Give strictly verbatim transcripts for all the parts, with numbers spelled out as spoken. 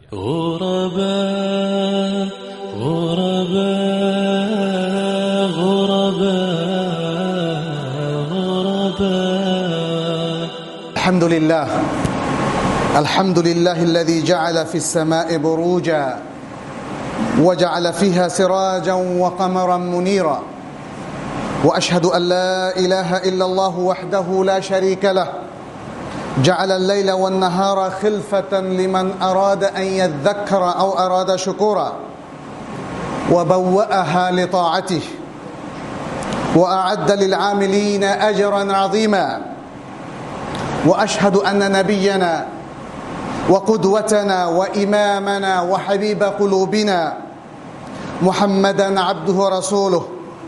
غرباء غرباء غرباء غرباء. الحمد لله الحمد لله الذي جعل في السماء بروجا وجعل فيها سراجا وقمرا منيرا وأشهد أن لا إله إلا الله وحده لا شريك له جعل الليل والنهار خلفة لمن أراد أن يذكر أو أراد شكورا وبوأها لطاعته وأعد للعاملين أجرا عظيما وأشهد أن نبينا وقدوتنا وإمامنا وحبيب قلوبنا محمدا عبده ورسوله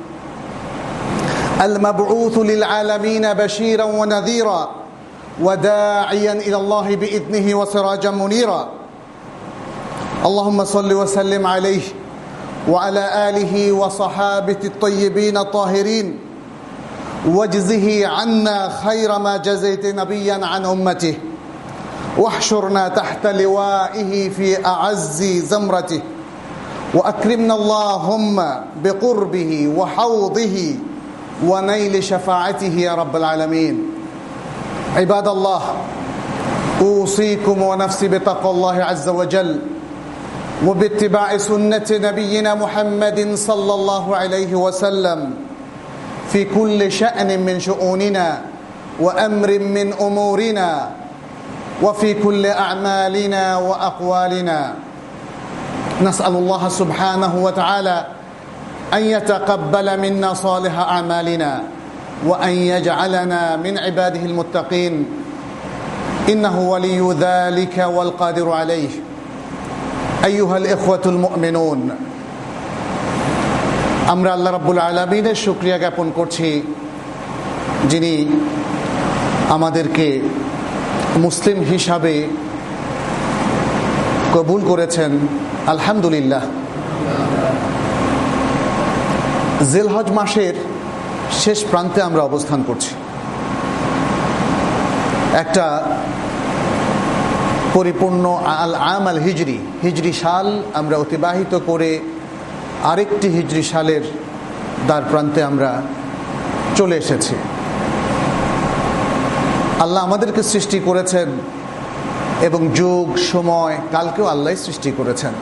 المبعوث للعالمين بشيرا ونذيرا وداعيا إلى الله بإذنه وسراجا منيرا. اللهم صل وسلم عليه وعلى آله وصحابه الطيبين الطاهرين واجزه عنا خير ما جزيت نبيا عن أمته واحشرنا تحت لوائه في أعز زمرته وأكرمنا اللهم بقربه وحوضه ونيل شفاعته يا رب العالمين. عباد الله، أوصيكم ونفسي بتقوى الله عز وجل وباتباع سنة نبينا محمد صلى الله عليه وسلم في كل شأن من شؤوننا وأمر من أمورنا وفي كل أعمالنا وأقوالنا. نسأل الله سبحانه وتعالى أن يتقبل منا صالح أعمالنا وأن يجعلنا من عباده المتقين إنه ولي ذلك والقادر عليه. أيها الإخوة المؤمنون, আমরা আল্লাহ রাব্বুল আলামিনের শুকরিয়া জ্ঞাপন করছি যিনি আমাদেরকে মুসলিম হিসাবে কবুল করেছেন। আলহামদুলিল্লাহ। জিলহজ মাসের শেষ প্রান্তে আমরা অবস্থান করছি। একটা পরিপূর্ণ আল আম আল হিজরি হিজরি সাল আমরা অতিবাহিত করে আরেকটি হিজরি সালের দ্বার প্রান্তে আমরা চলে এসেছি। আল্লাহ আমাদেরকে সৃষ্টি করেছেন এবং যুগ সময় কালকেও আল্লাহ সৃষ্টি করেছেন।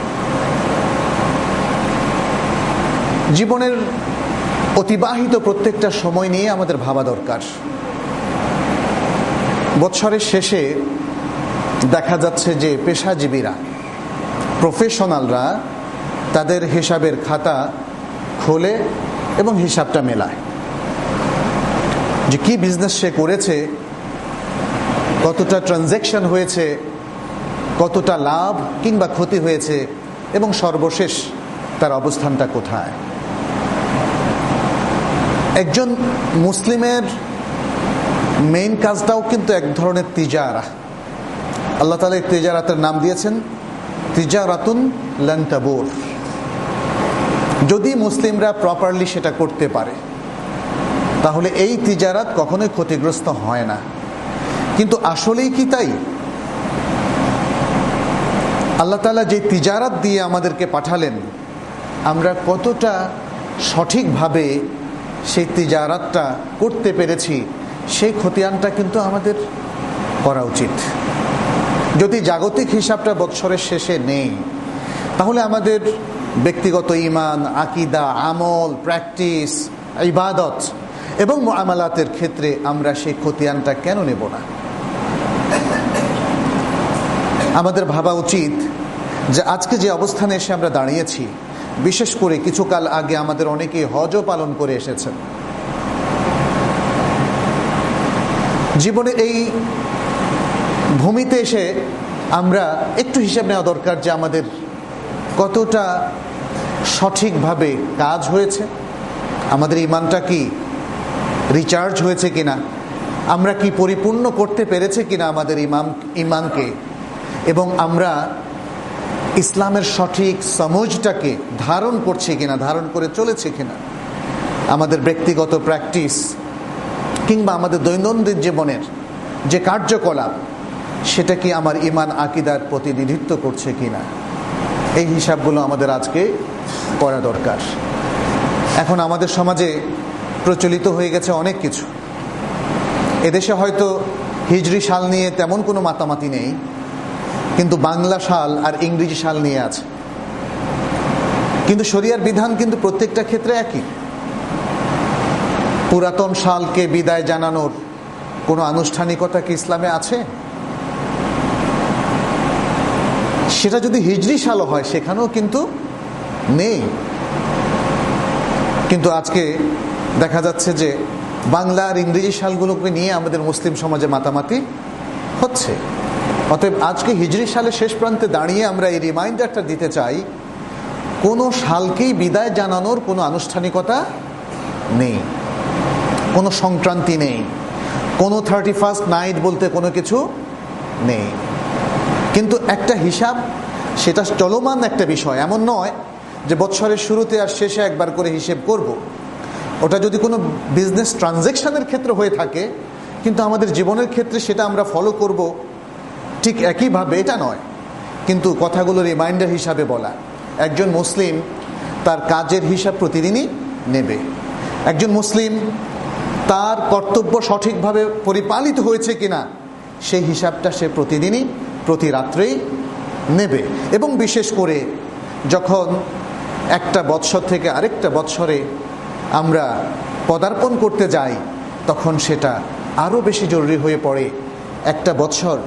জীবনের অতিবাহিত প্রত্যেকটা সময় নিয়ে আমাদের ভাবা দরকার। বৎসরের শেষে দেখা যাচ্ছে যে পেশাজীবীরা, প্রফেশনালরা তাদের হিসাবের খাতা খোলে এবং হিসাবটা মেলায় যে কি বিজনেস সে করেছে, কতটা ট্রানজ্যাকশন হয়েছে, কতটা লাভ কিংবা ক্ষতি হয়েছে এবং সর্বশেষ তার অবস্থানটা কোথায়। একজন মুসলিমের মেইন কাজটাও কিন্তু এক ধরনের তিজারা। আল্লাহ তাআলা এই তিজারাতের নাম দিয়েছেন তিজারাতুন লান তাবুর। যদি মুসলিমরা প্রপারলি সেটা করতে পারে তাহলে এই তিজারাত কখনোই ক্ষতিগ্রস্ত হয় না। কিন্তু আসলেই কি তাই? আল্লাহ তাআলা যে তিজারাত দিয়ে আমাদেরকে পাঠালেন, আমরা কতটা সঠিকভাবে সেই তিজারাতটা করতে পেরেছি সেই খতিয়ানটা কিন্তু আমাদের করা উচিত। যদি জাগতিক হিসাবটা বৎসরের শেষে নেই তাহলে আমাদের ব্যক্তিগত ঈমান, আকীদা, আমল, প্র্যাকটিস, ইবাদত এবং মুআমালাতের ক্ষেত্রে আমরা সেই খতিয়ানটা কেন নেব না? আমাদের ভাবা উচিত যে আজকে যে অবস্থানে এসে আমরা দাঁড়িয়েছি, বিশেষ করে কিছুকাল আগে আমাদের অনেকেই হজও পালন করে এসেছেন। জীবনে এই ভূমিতে এসে আমরা একটু হিসাব নেওয়া দরকার যে আমাদের কতটা সঠিকভাবে কাজ হয়েছে, আমাদের ঈমানটা কি রিচার্জ হয়েছে কিনা, আমরা কি পরিপূর্ণ করতে পেরেছে কিনা আমাদের ইমাম ঈমানকে, এবং আমরা ইসলামের সঠিক সমঝটাকে ধারণ করছি কিনা, ধারণ করে চলেছে কিনা। আমাদের ব্যক্তিগত প্র্যাকটিস কিংবা আমাদের দৈনন্দিন জীবনের যে কার্যকলাপ সেটা কি আমার ইমান আকিদার প্রতিনিধিত্ব করছে কিনা, এই হিসাবগুলো আমাদের আজকে করা দরকার। এখন আমাদের সমাজে প্রচলিত হয়ে গেছে অনেক কিছু। এদেশে হয়তো হিজরি সাল নিয়ে তেমন কোনো মাতামাতি নেই, কিন্তু বাংলা সাল আর ইংরেজি সাল নিয়ে আছে। কিন্তু শরিয়ার বিধান কিন্তু প্রত্যেকটা ক্ষেত্রে একই। পুরাতন সালকে বিদায় জানানোর কোনো আনুষ্ঠানিকতা কি ইসলামে আছে? সেটা যদি হিজরি সালও হয় সেখানেও কিন্তু নেই। কিন্তু আজকে দেখা যাচ্ছে যে বাংলা আর ইংরেজি সালগুলোকে নিয়ে আমাদের মুসলিম সমাজে মাতামাতি হচ্ছে। অতএব আজকে হিজরি সালের শেষ প্রান্তে দাঁড়িয়ে আমরা এই রিমাইন্ডারটা দিতে চাই, কোনো সালকেই বিদায় জানানোর কোনো আনুষ্ঠানিকতা নেই, কোনো সংক্রান্তি নেই, কোনো থার্টি ফার্স্ট নাইট বলতে কোনো কিছু নেই। কিন্তু একটা হিসাব, সেটা চলমান একটা বিষয়। এমন নয় যে বছরের শুরুতে আর শেষে একবার করে হিসেব করব। ওটা যদি কোনো বিজনেস ট্রানজ্যাকশনের ক্ষেত্রে হয়ে থাকে, কিন্তু আমাদের জীবনের ক্ষেত্রে সেটা আমরা ফলো করব ঠিক একইভাবে, এটা নয়। কিন্তু কথাগুলো রিমাইন্ডার হিসাবে বলা। একজন মুসলিম তার কাজের হিসাব প্রতিদিনই নেবে। একজন মুসলিম তার কর্তব্য সঠিকভাবে পরিপালিত হয়েছে কিনা সেই হিসাবটা সে প্রতিদিনই প্রতি রাত্রেই নেবে। এবং বিশেষ করে যখন একটা বৎসর থেকে আরেকটা বৎসরে আমরা পদার্পণ করতে যাই, তখন সেটা আরও বেশি জরুরি হয়ে পড়ে। একটা বৎসর,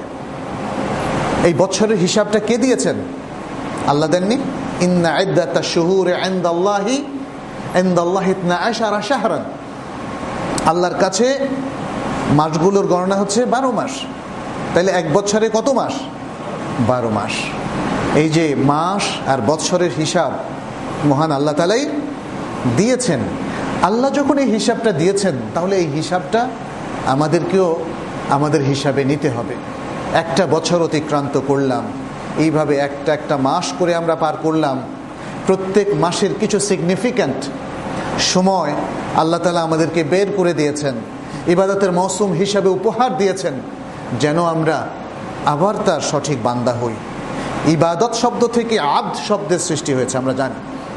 এই বৎসরের হিসাবটা কে দিয়েছেন? আল্লাহ দেননি? ইন্না ইদ্দাতাশ শুহুরি ইনদাল্লাহি ইনদাল্লাহি ইসনা আশারা শাহরান। আল্লাহর কাছে মাসগুলোর গণনা হচ্ছে বারো মাস। তাহলে এক বছরে কত মাস? বারো মাস। এই যে মাস আর বৎসরের হিসাব মহান আল্লাহ তাআলাই দিয়েছেন। আল্লাহ যখন এই হিসাবটা দিয়েছেন, তাহলে এই হিসাবটা আমাদেরকেও আমাদের হিসাবে নিতে হবে। একটা বছর অতিক্রান্ত করলাম, এইভাবে একটা একটা মাস করে আমরা পার করলাম। প্রত্যেক মাসের কিছু সিগনিফিক্যান্ট সময় আল্লাহ তাআলা আমাদেরকে বের করে দিয়েছেন, ইবাদতের মৌসুম হিসাবে উপহার দিয়েছেন, যেন আমরা আবার তার সঠিক বান্দা হই। ইবাদত শব্দ থেকে আব্দ শব্দের সৃষ্টি হয়েছে, আমরা জানি।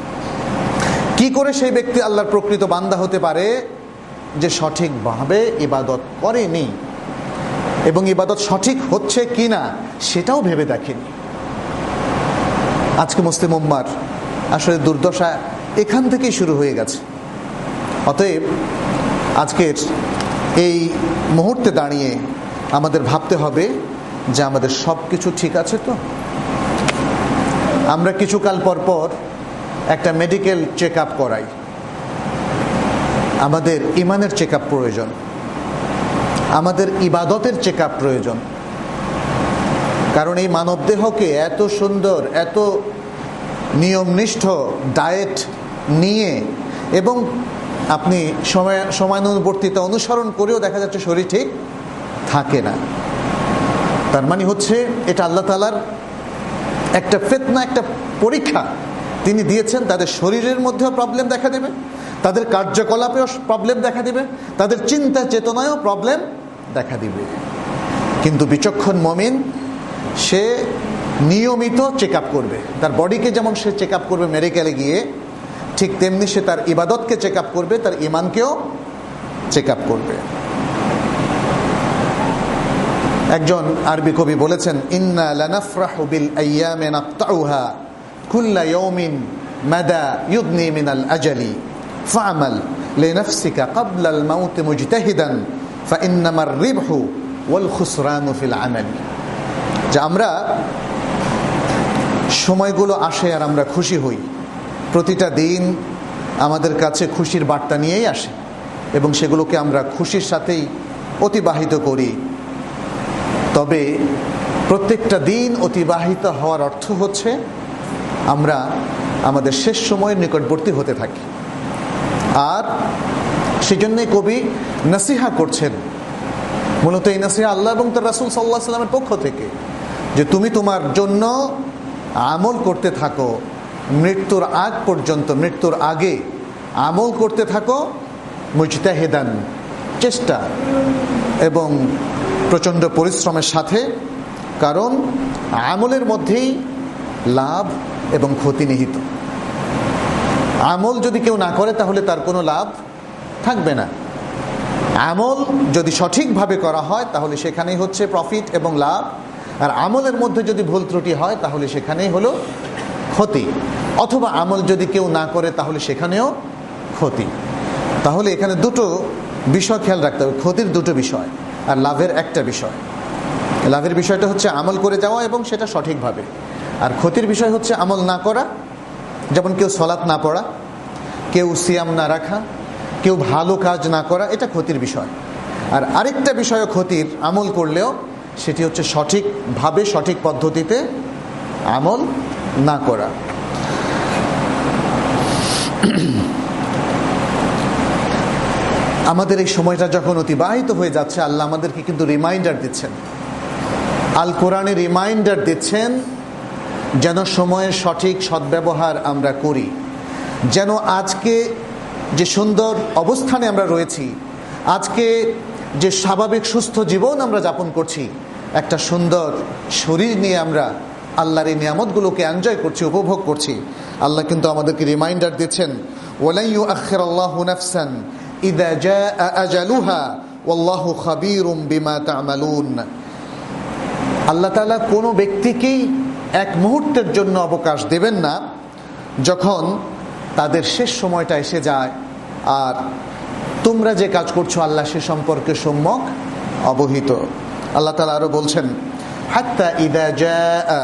কি করে সেই ব্যক্তি আল্লাহর প্রকৃত বান্দা হতে পারে? যে সঠিকভাবে ইবাদত করেনি, এবং ইবাদত সঠিক হচ্ছে কিনা সেটাও ভেবে দেখেনি। আজকে মুসলিম উম্মার আসলে দুর্দশা এখান থেকেই শুরু হয়ে গেছে। অতএব আজকের এই মুহূর্তে দাঁড়িয়ে আমাদের ভাবতে হবে যে আমাদের সব কিছু ঠিক আছে তো। আমরা কিছুকাল পর পর একটা মেডিকেল চেক আপ করাই। আমাদের ইমানের চেক আপ প্রয়োজন, আমাদের ইবাদতের চেক আপ প্রয়োজন। কারণ এই মানবদেহকে এত সুন্দর, এত নিয়মনিষ্ঠ ডায়েট নিয়ে এবং আপনি সময় সময়ানুবর্তিতা অনুসরণ করেও দেখা যাচ্ছে শরীর ঠিক থাকে না। তার মানে হচ্ছে এটা আল্লাহ তাআলার একটা ফিতনা, একটা পরীক্ষা তিনি দিয়েছেন। তাদের শরীরের মধ্যেও প্রবলেম দেখা দেবে, তাদের কার্যকলাপেও প্রবলেম দেখা দিবে, তাদের চিন্তা চেতনায়ও প্রবলেম দেখা দিবে। কিন্তু বিচক্ষণ মুমিন সে নিয়মিত চেক আপ করবে। তার বডিকে যেমন সে চেক আপ করবে মেডিকেলে গিয়ে, ঠিক তেমনি সে তার ইবাদতকে চেক আপ করবে, তার ইমানকেও চেক আপ করবে। একজন আরবি কবি বলেছেন, ইন্না লানাফরাহু বিল আইয়ামি নাকতাউহা কুল্লা ইয়াউমিন মাদা ইউদনি মিনাল আজালি ফা'মাল লিনাফসিকা ক্বাবলা আল মাউত মুজতাহিদান ফাইন্নামার রিবহু ওয়াল খুসরানু ফিল আমাল। যে আমরা সময়গুলো আসে আর আমরা খুশি হই, প্রতিটা দিন আমাদের কাছে খুশির বার্তা নিয়েই আসে এবং সেগুলোকে আমরা খুশির সাথেই অতিবাহিত করি। তবে প্রত্যেকটা দিন অতিবাহিত হওয়ার অর্থ হচ্ছে আমরা আমাদের শেষ সময়ের নিকটবর্তী হতে থাকি। আর সেজন্যই কবি নসিহা করছেন, মূলত এই নসিহা আল্লাহ এবং তার রাসূল সাল্লাল্লাহু আলাইহি ওয়াসাল্লামের পক্ষ থেকে, যে তুমি তোমার জন্য আমল করতে থাকো মৃত্যুর আগ পর্যন্ত, মৃত্যুর আগে আমল করতে থাকো মুজতাহিদান, চেষ্টা এবং প্রচণ্ড পরিশ্রমের সাথে কারণ আমলের মধ্যেই লাভ এবং ক্ষতি নিহিত। আমল যদি কেউ না করে তাহলে তার কোনো লাভ থাকবে না। আমল যদি সঠিকভাবে করা হয় তাহলে সেখানেই হচ্ছে প্রফিট এবং লাভ, আর আমলের মধ্যে যদি ভুল ত্রুটি হয় তাহলে সেখানেই হলো ক্ষতি। অথবা আমল যদি কেউ না করে তাহলে সেখানেও ক্ষতি। তাহলে এখানে দুটো বিষয় খেয়াল রাখতে হবে, ক্ষতির দুটো বিষয় আর লাভের একটা বিষয়। লাভের বিষয়টা হচ্ছে আমল করে যাওয়া এবং সেটা সঠিকভাবে, আর ক্ষতির বিষয় হচ্ছে আমল না করা, যেমন কেউ সলাৎ না পড়া, কেউ সিয়াম না রাখা, কেউ ভালো কাজ না করা, এটা ক্ষতির বিষয়। আর আরেকটা বিষয় ক্ষতির, আমল করলেও সেটি হচ্ছে সঠিকভাবে সঠিক পদ্ধতিতে আমল না করা। আমাদের এই সময়টা যখন অতিবাহিত হয়ে যাচ্ছে, আল্লাহ আমাদেরকে কিন্তু রিমাইন্ডার দিচ্ছেন, আল কোরআনে রিমাইন্ডার দিচ্ছেন যেন সময়ের সঠিক সদ্ব্যবহার আমরা করি, যেন আজকে যে সুন্দর অবস্থানে আমরা রয়েছি, আজকে যে স্বাভাবিক সুস্থ জীবন আমরা যাপন করছি, একটা সুন্দর শরীর নিয়ে আমরা আল্লাহর এই নিয়ামতগুলোকে এনজয় করছি, উপভোগ করছি, আল্লাহ কিন্তু আমাদেরকে রিমাইন্ডার দিচ্ছেন, ওয়ালাই ইউআখিরুল্লাহু নাফসান ইযা জাআ আজালুহা ওয়াল্লাহু খাবীরুম বিমা তা'মালুন। আল্লাহ তাআলা কোনো ব্যক্তিকেই এক মুহূর্তের জন্য অবকাশ দেবেন না যখন তাদের শেষ সময়টা এসে যায়, আর তোমরা যে কাজ করছো আল্লাহ সে সম্পর্কে সম্যক অবহিত। আল্লাহ তাআলা আরো বলছেন, হাত্তা ইযা জাআ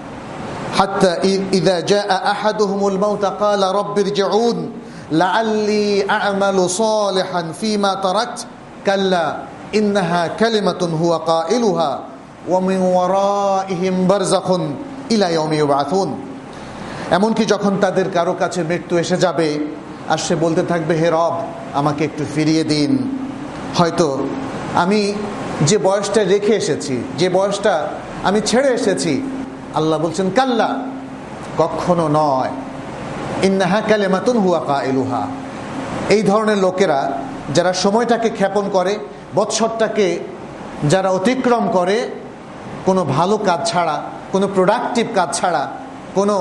হাত্তা ইযা জাআ আহাদুহুমুল মাউত ক্বালা রাব্বিরজিউন লাআল্লি আ'মালু সালিহান ফীমা তারাকত কাল্লা ইন্নাহা কালিমাতুন হুয়া কাইলুহা ওয়া মিন ওয়ারাইহিম বারযাখুন ইলা ইয়াউমি ইউবআথুন। এমনকি যখন তাদের কারো কাছে মৃত্যু এসে যাবে আর সে বলতে থাকবে, হে রব আমাকে একটু ফিরিয়ে দিন, হয়তো আমি যে বয়সটা রেখে এসেছি, যে বয়সটা আমি ছেড়ে এসেছি। আল্লাহ বলছেন, কাল্লা, কখনো নয়, ইন্নাহা কালিমাতুন হুয়া কাইলুহা। এই ধরনের লোকেরা যারা সময়টাকে ক্ষেপণ করে, বৎসরটাকে যারা অতিক্রম করে কোনো ভালো কাজ ছাড়া, কোনো প্রোডাক্টিভ কাজ ছাড়া, কোনো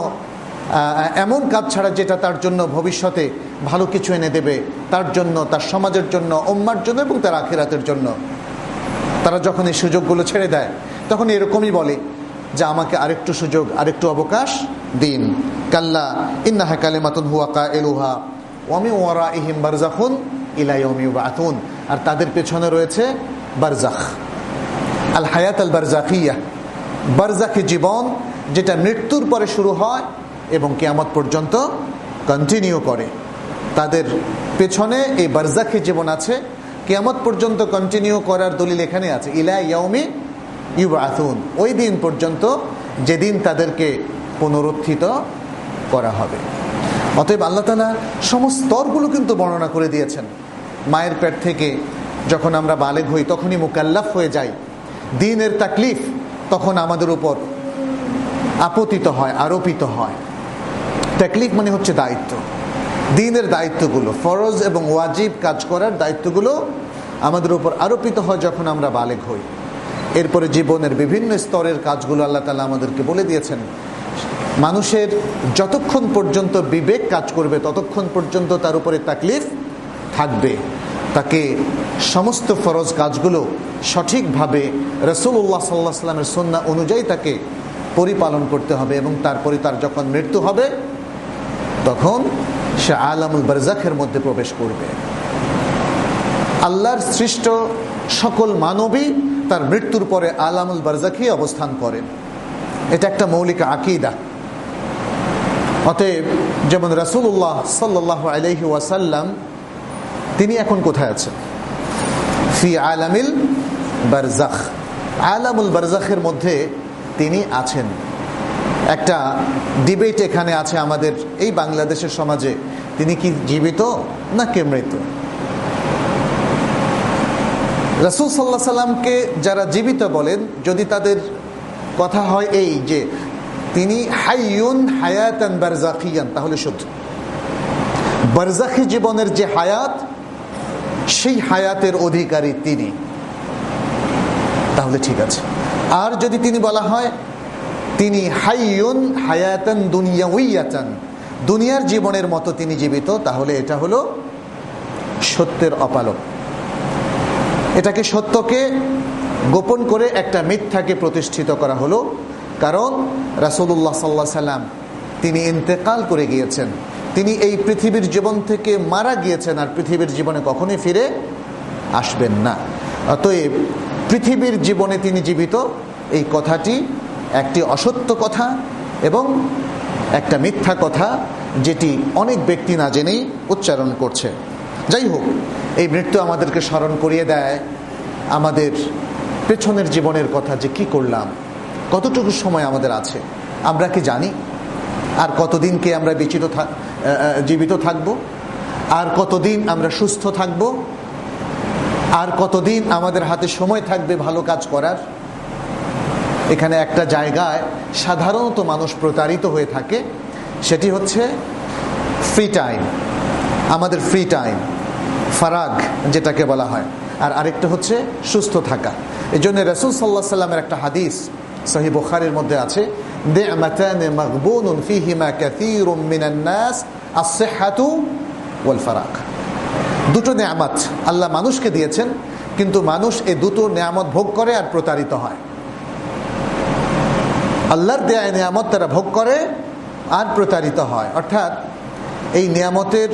এমন কাজ ছাড়া যেটা তার জন্য ভবিষ্যতে ভালো কিছু এনে দেবে, তার জন্য, তার সমাজের জন্য, উম্মার জন্য এবং তার আখিরাতের জন্য, তারা যখন এই সুযোগগুলো ছেড়ে দেয় তখন এরকমই বলে যে আমাকে আরেকটু সুযোগ, আরেকটু অবকাশ দিন। কাল্লা ইন্নাহা কালিমাতুন হুয়া কাইলুহা ওয়া মিন ওয়ারাইহিম বারযাখুন ইলা ইয়াউমি ইউবআথুন। আর তাদের পেছনে রয়েছে বারযাখ, আল হায়াত আল বারযাখিয়া, বারযাখি জীবন, যেটা মৃত্যুর পরে শুরু হয় এবং কিয়ামত পর্যন্ত কন্টিনিউ করে। তাদের পেছনে এই বারযাখি জীবন আছে, কিয়ামত পর্যন্ত কন্টিনিউ করার দলিল এখানে আছে, ইলা ইয়াউমি ইউবআথুন, ওই দিন পর্যন্ত যেদিন তাদেরকে পুনরুত্থিত করা হবে। অতএব আল্লাহ তাআলা সমস্ত স্তরগুলো কিন্তু বর্ণনা করে দিয়েছেন। মায়ের পেট থেকে যখন আমরা বালেগ হই তখনই মুকাল্লাফ হয়ে যাই, দ্বীনের তাকলিফ তখন আমাদের উপর আপতিত হয়, আরোপিত হয়। তাকলিফ মানে হচ্ছে দায়িত্ব, দ্বীনের দায়িত্বগুলো, ফরজ এবং ওয়াজিব কাজ করার দায়িত্বগুলো আমাদের উপর আরোপিত হয় যখন আমরা বালেগ হই। এরপরে জীবনের বিভিন্ন স্তরের কাজগুলো আল্লাহ তাআলা আমাদেরকে বলে দিয়েছেন। মানুষের যতক্ষণ পর্যন্ত বিবেক কাজ করবে ততক্ষণ পর্যন্ত তার উপরে তাকলিফ থাকবে, তাকে সমস্ত ফরজ কাজগুলো সঠিকভাবে রাসূলুল্লাহ সাল্লাল্লাহু আলাইহি ওয়াসাল্লামের সুন্নাহ অনুযায়ী তাকে পরিপালন করতে হবে, এবং তারপরে তার যখন মৃত্যু হবে তখন সে আলামুল বারযাখের মধ্যে প্রবেশ করবে। আল্লাহর সৃষ্ট সকল মানবী তার মৃত্যুর পরে আলামুল বারযাখে অবস্থান করেন, এটা একটা মৌলিক আকীদা। অতএব যেমন রাসূলুল্লাহ সাল্লাল্লাহু আলাইহি ওয়াসাল্লাম তিনি এখন কোথায় আছেন? ফি আলামিল বারযাখ, আলামুল বারযাখের মধ্যে তিনি আছেন। একটা ডিবেট এখানে আছে আমাদের এই বাংলাদেশের সমাজে, তিনি কি জীবিত নাকি মৃত? রাসূল সাল্লাল্লাহু আলাইহি সাল্লামকে যারা জীবিত বলেন, যদি তাদের কথা হয় এই যে তিনি হাইয়ুন হায়াতান বারযাখিয়ান, তাহলে শুদ্ধ। বারযাখি জীবনের যে হায়াত, সেই হায়াতের অধিকারী তিনি, তাহলে ঠিক আছে। আর যদি তিনি বলা হয় তিনি হাইয়ুন হায়াতান দুনিয়াউইয়াতান, দুনিয়ার জীবনের মতো তিনি জীবিত, তাহলে এটা হলো সত্যের অপালক। এটাকে সত্যকে গোপন করে একটা মিথ্যাকে প্রতিষ্ঠিত করা হলো। কারণ রাসূলুল্লাহ সাল্লাল্লাহু আলাইহি সাল্লাম তিনি ইন্তেকাল করে গিয়েছেন, তিনি এই পৃথিবীর জীবন থেকে মারা গিয়েছেন, আর পৃথিবীর জীবনে কখনোই ফিরে আসবেন না। অতএব পৃথিবীর জীবনে তিনি জীবিত, এই কথাটি একটি অসত্য কথা এবং একটা মিথ্যা কথা, যেটি অনেক ব্যক্তি না জেনেই উচ্চারণ করছে। যাই হোক, এই মৃত্যু আমাদেরকে স্মরণ করিয়ে দেয় আমাদের পেছনের জীবনের কথা, যে কি করলাম, কতটুকু সময় আমাদের আছে, আমরা কি জানি আর কতদিনকে আমরা বিচিত জীবিত থাকব, আর কতদিন আমরা সুস্থ থাকব, আর কতদিন আমাদের হাতে সময় থাকবে ভালো কাজ করার। এখানে একটা জায়গায় সাধারণত মানুষ প্রতারিত হয়ে থাকে, সেটি হচ্ছে ফ্রি টাইম, আমাদের ফ্রি টাইম, ফারাগ যেটাকে বলা হয়, আর আরেকটা হচ্ছে সুস্থ থাকা। এই জন্য রাসূল সাল্লাল্লাহু আলাইহি ওয়াসাল্লামের একটা হাদিস সহিহ বুখারীর মধ্যে আছে, নি'মাতান মাগবুনুন ফীহিমা কাসীরুম মিনান নাস আস-সিহহাতু ওয়াল ফারাগ। দুটো নেয়ামত আল্লাহ মানুষকে দিয়েছেন, কিন্তু মানুষ এই দুটো নেয়ামত ভোগ করে আর প্রতারিত হয়। আল্লাহর দেয়া নেয়ামত তারা ভোগ করে আর প্রতারিত হয়। অর্থাৎ এই নিয়ামতের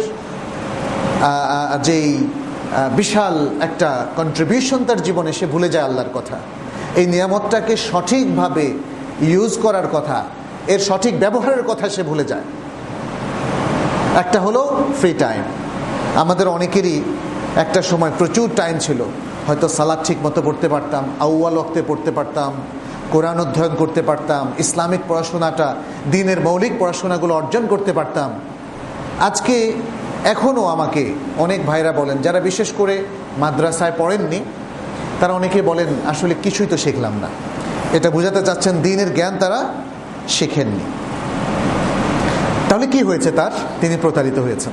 যেই বিশাল একটা কন্ট্রিবিউশন তার জীবনে, সে ভুলে যায় আল্লাহর কথা। এই নিয়ামতটাকে সঠিকভাবে ইউজ করার কথা, এর সঠিক ব্যবহারের কথা সে ভুলে যায়। একটা হলো ফ্রি টাইম। আমাদের অনেকেরই একটা সময় প্রচুর টাইম ছিল, হয়তো সালাত ঠিক মতো পড়তে পারতাম, আউয়াল ওয়াক্তে পড়তে পারতাম, কোরআন অধ্যয়ন করতে পারতাম, ইসলামিক পড়াশোনাটা, দিনের মৌলিক পড়াশোনাগুলো অর্জন করতে পারতাম। আজকে এখনও আমাকে অনেক ভাইরা বলেন, যারা বিশেষ করে মাদ্রাসায় পড়েননি, তারা অনেকে বলেন আসলে কিছুই তো শিখলাম না। এটা বোঝাতে চাচ্ছেন দ্বীনের জ্ঞান তারা শেখেননি। তাহলে কি হয়েছে তার? তিনি প্রতারিত হয়েছেন।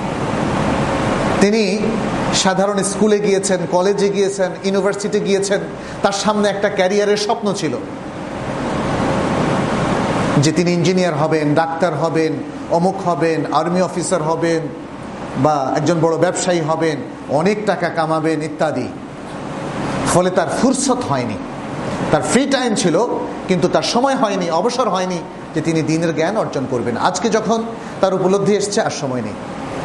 তিনি সাধারণ স্কুলে গিয়েছেন, কলেজে গিয়েছেন, ইউনিভার্সিটি গিয়েছেন, তার সামনে একটা ক্যারিয়ারের স্বপ্ন ছিল যে তিনি ইঞ্জিনিয়ার হবেন, ডাক্তার হবেন, অমুক হবেন, আর্মি অফিসার হবেন, বা একজন বড় ব্যবসায়ী হবেন, অনেক টাকা কামাবেন ইত্যাদি। ফলে তার ফুরসত হয়নি, তার ফ্রি টাইম ছিল কিন্তু তার সময় হয়নি, অবসর হয়নি যে তিনি দ্বীনের জ্ঞান অর্জন করবেন। আজকে যখন তার উপলব্ধি এসছে, আর সময় নেই।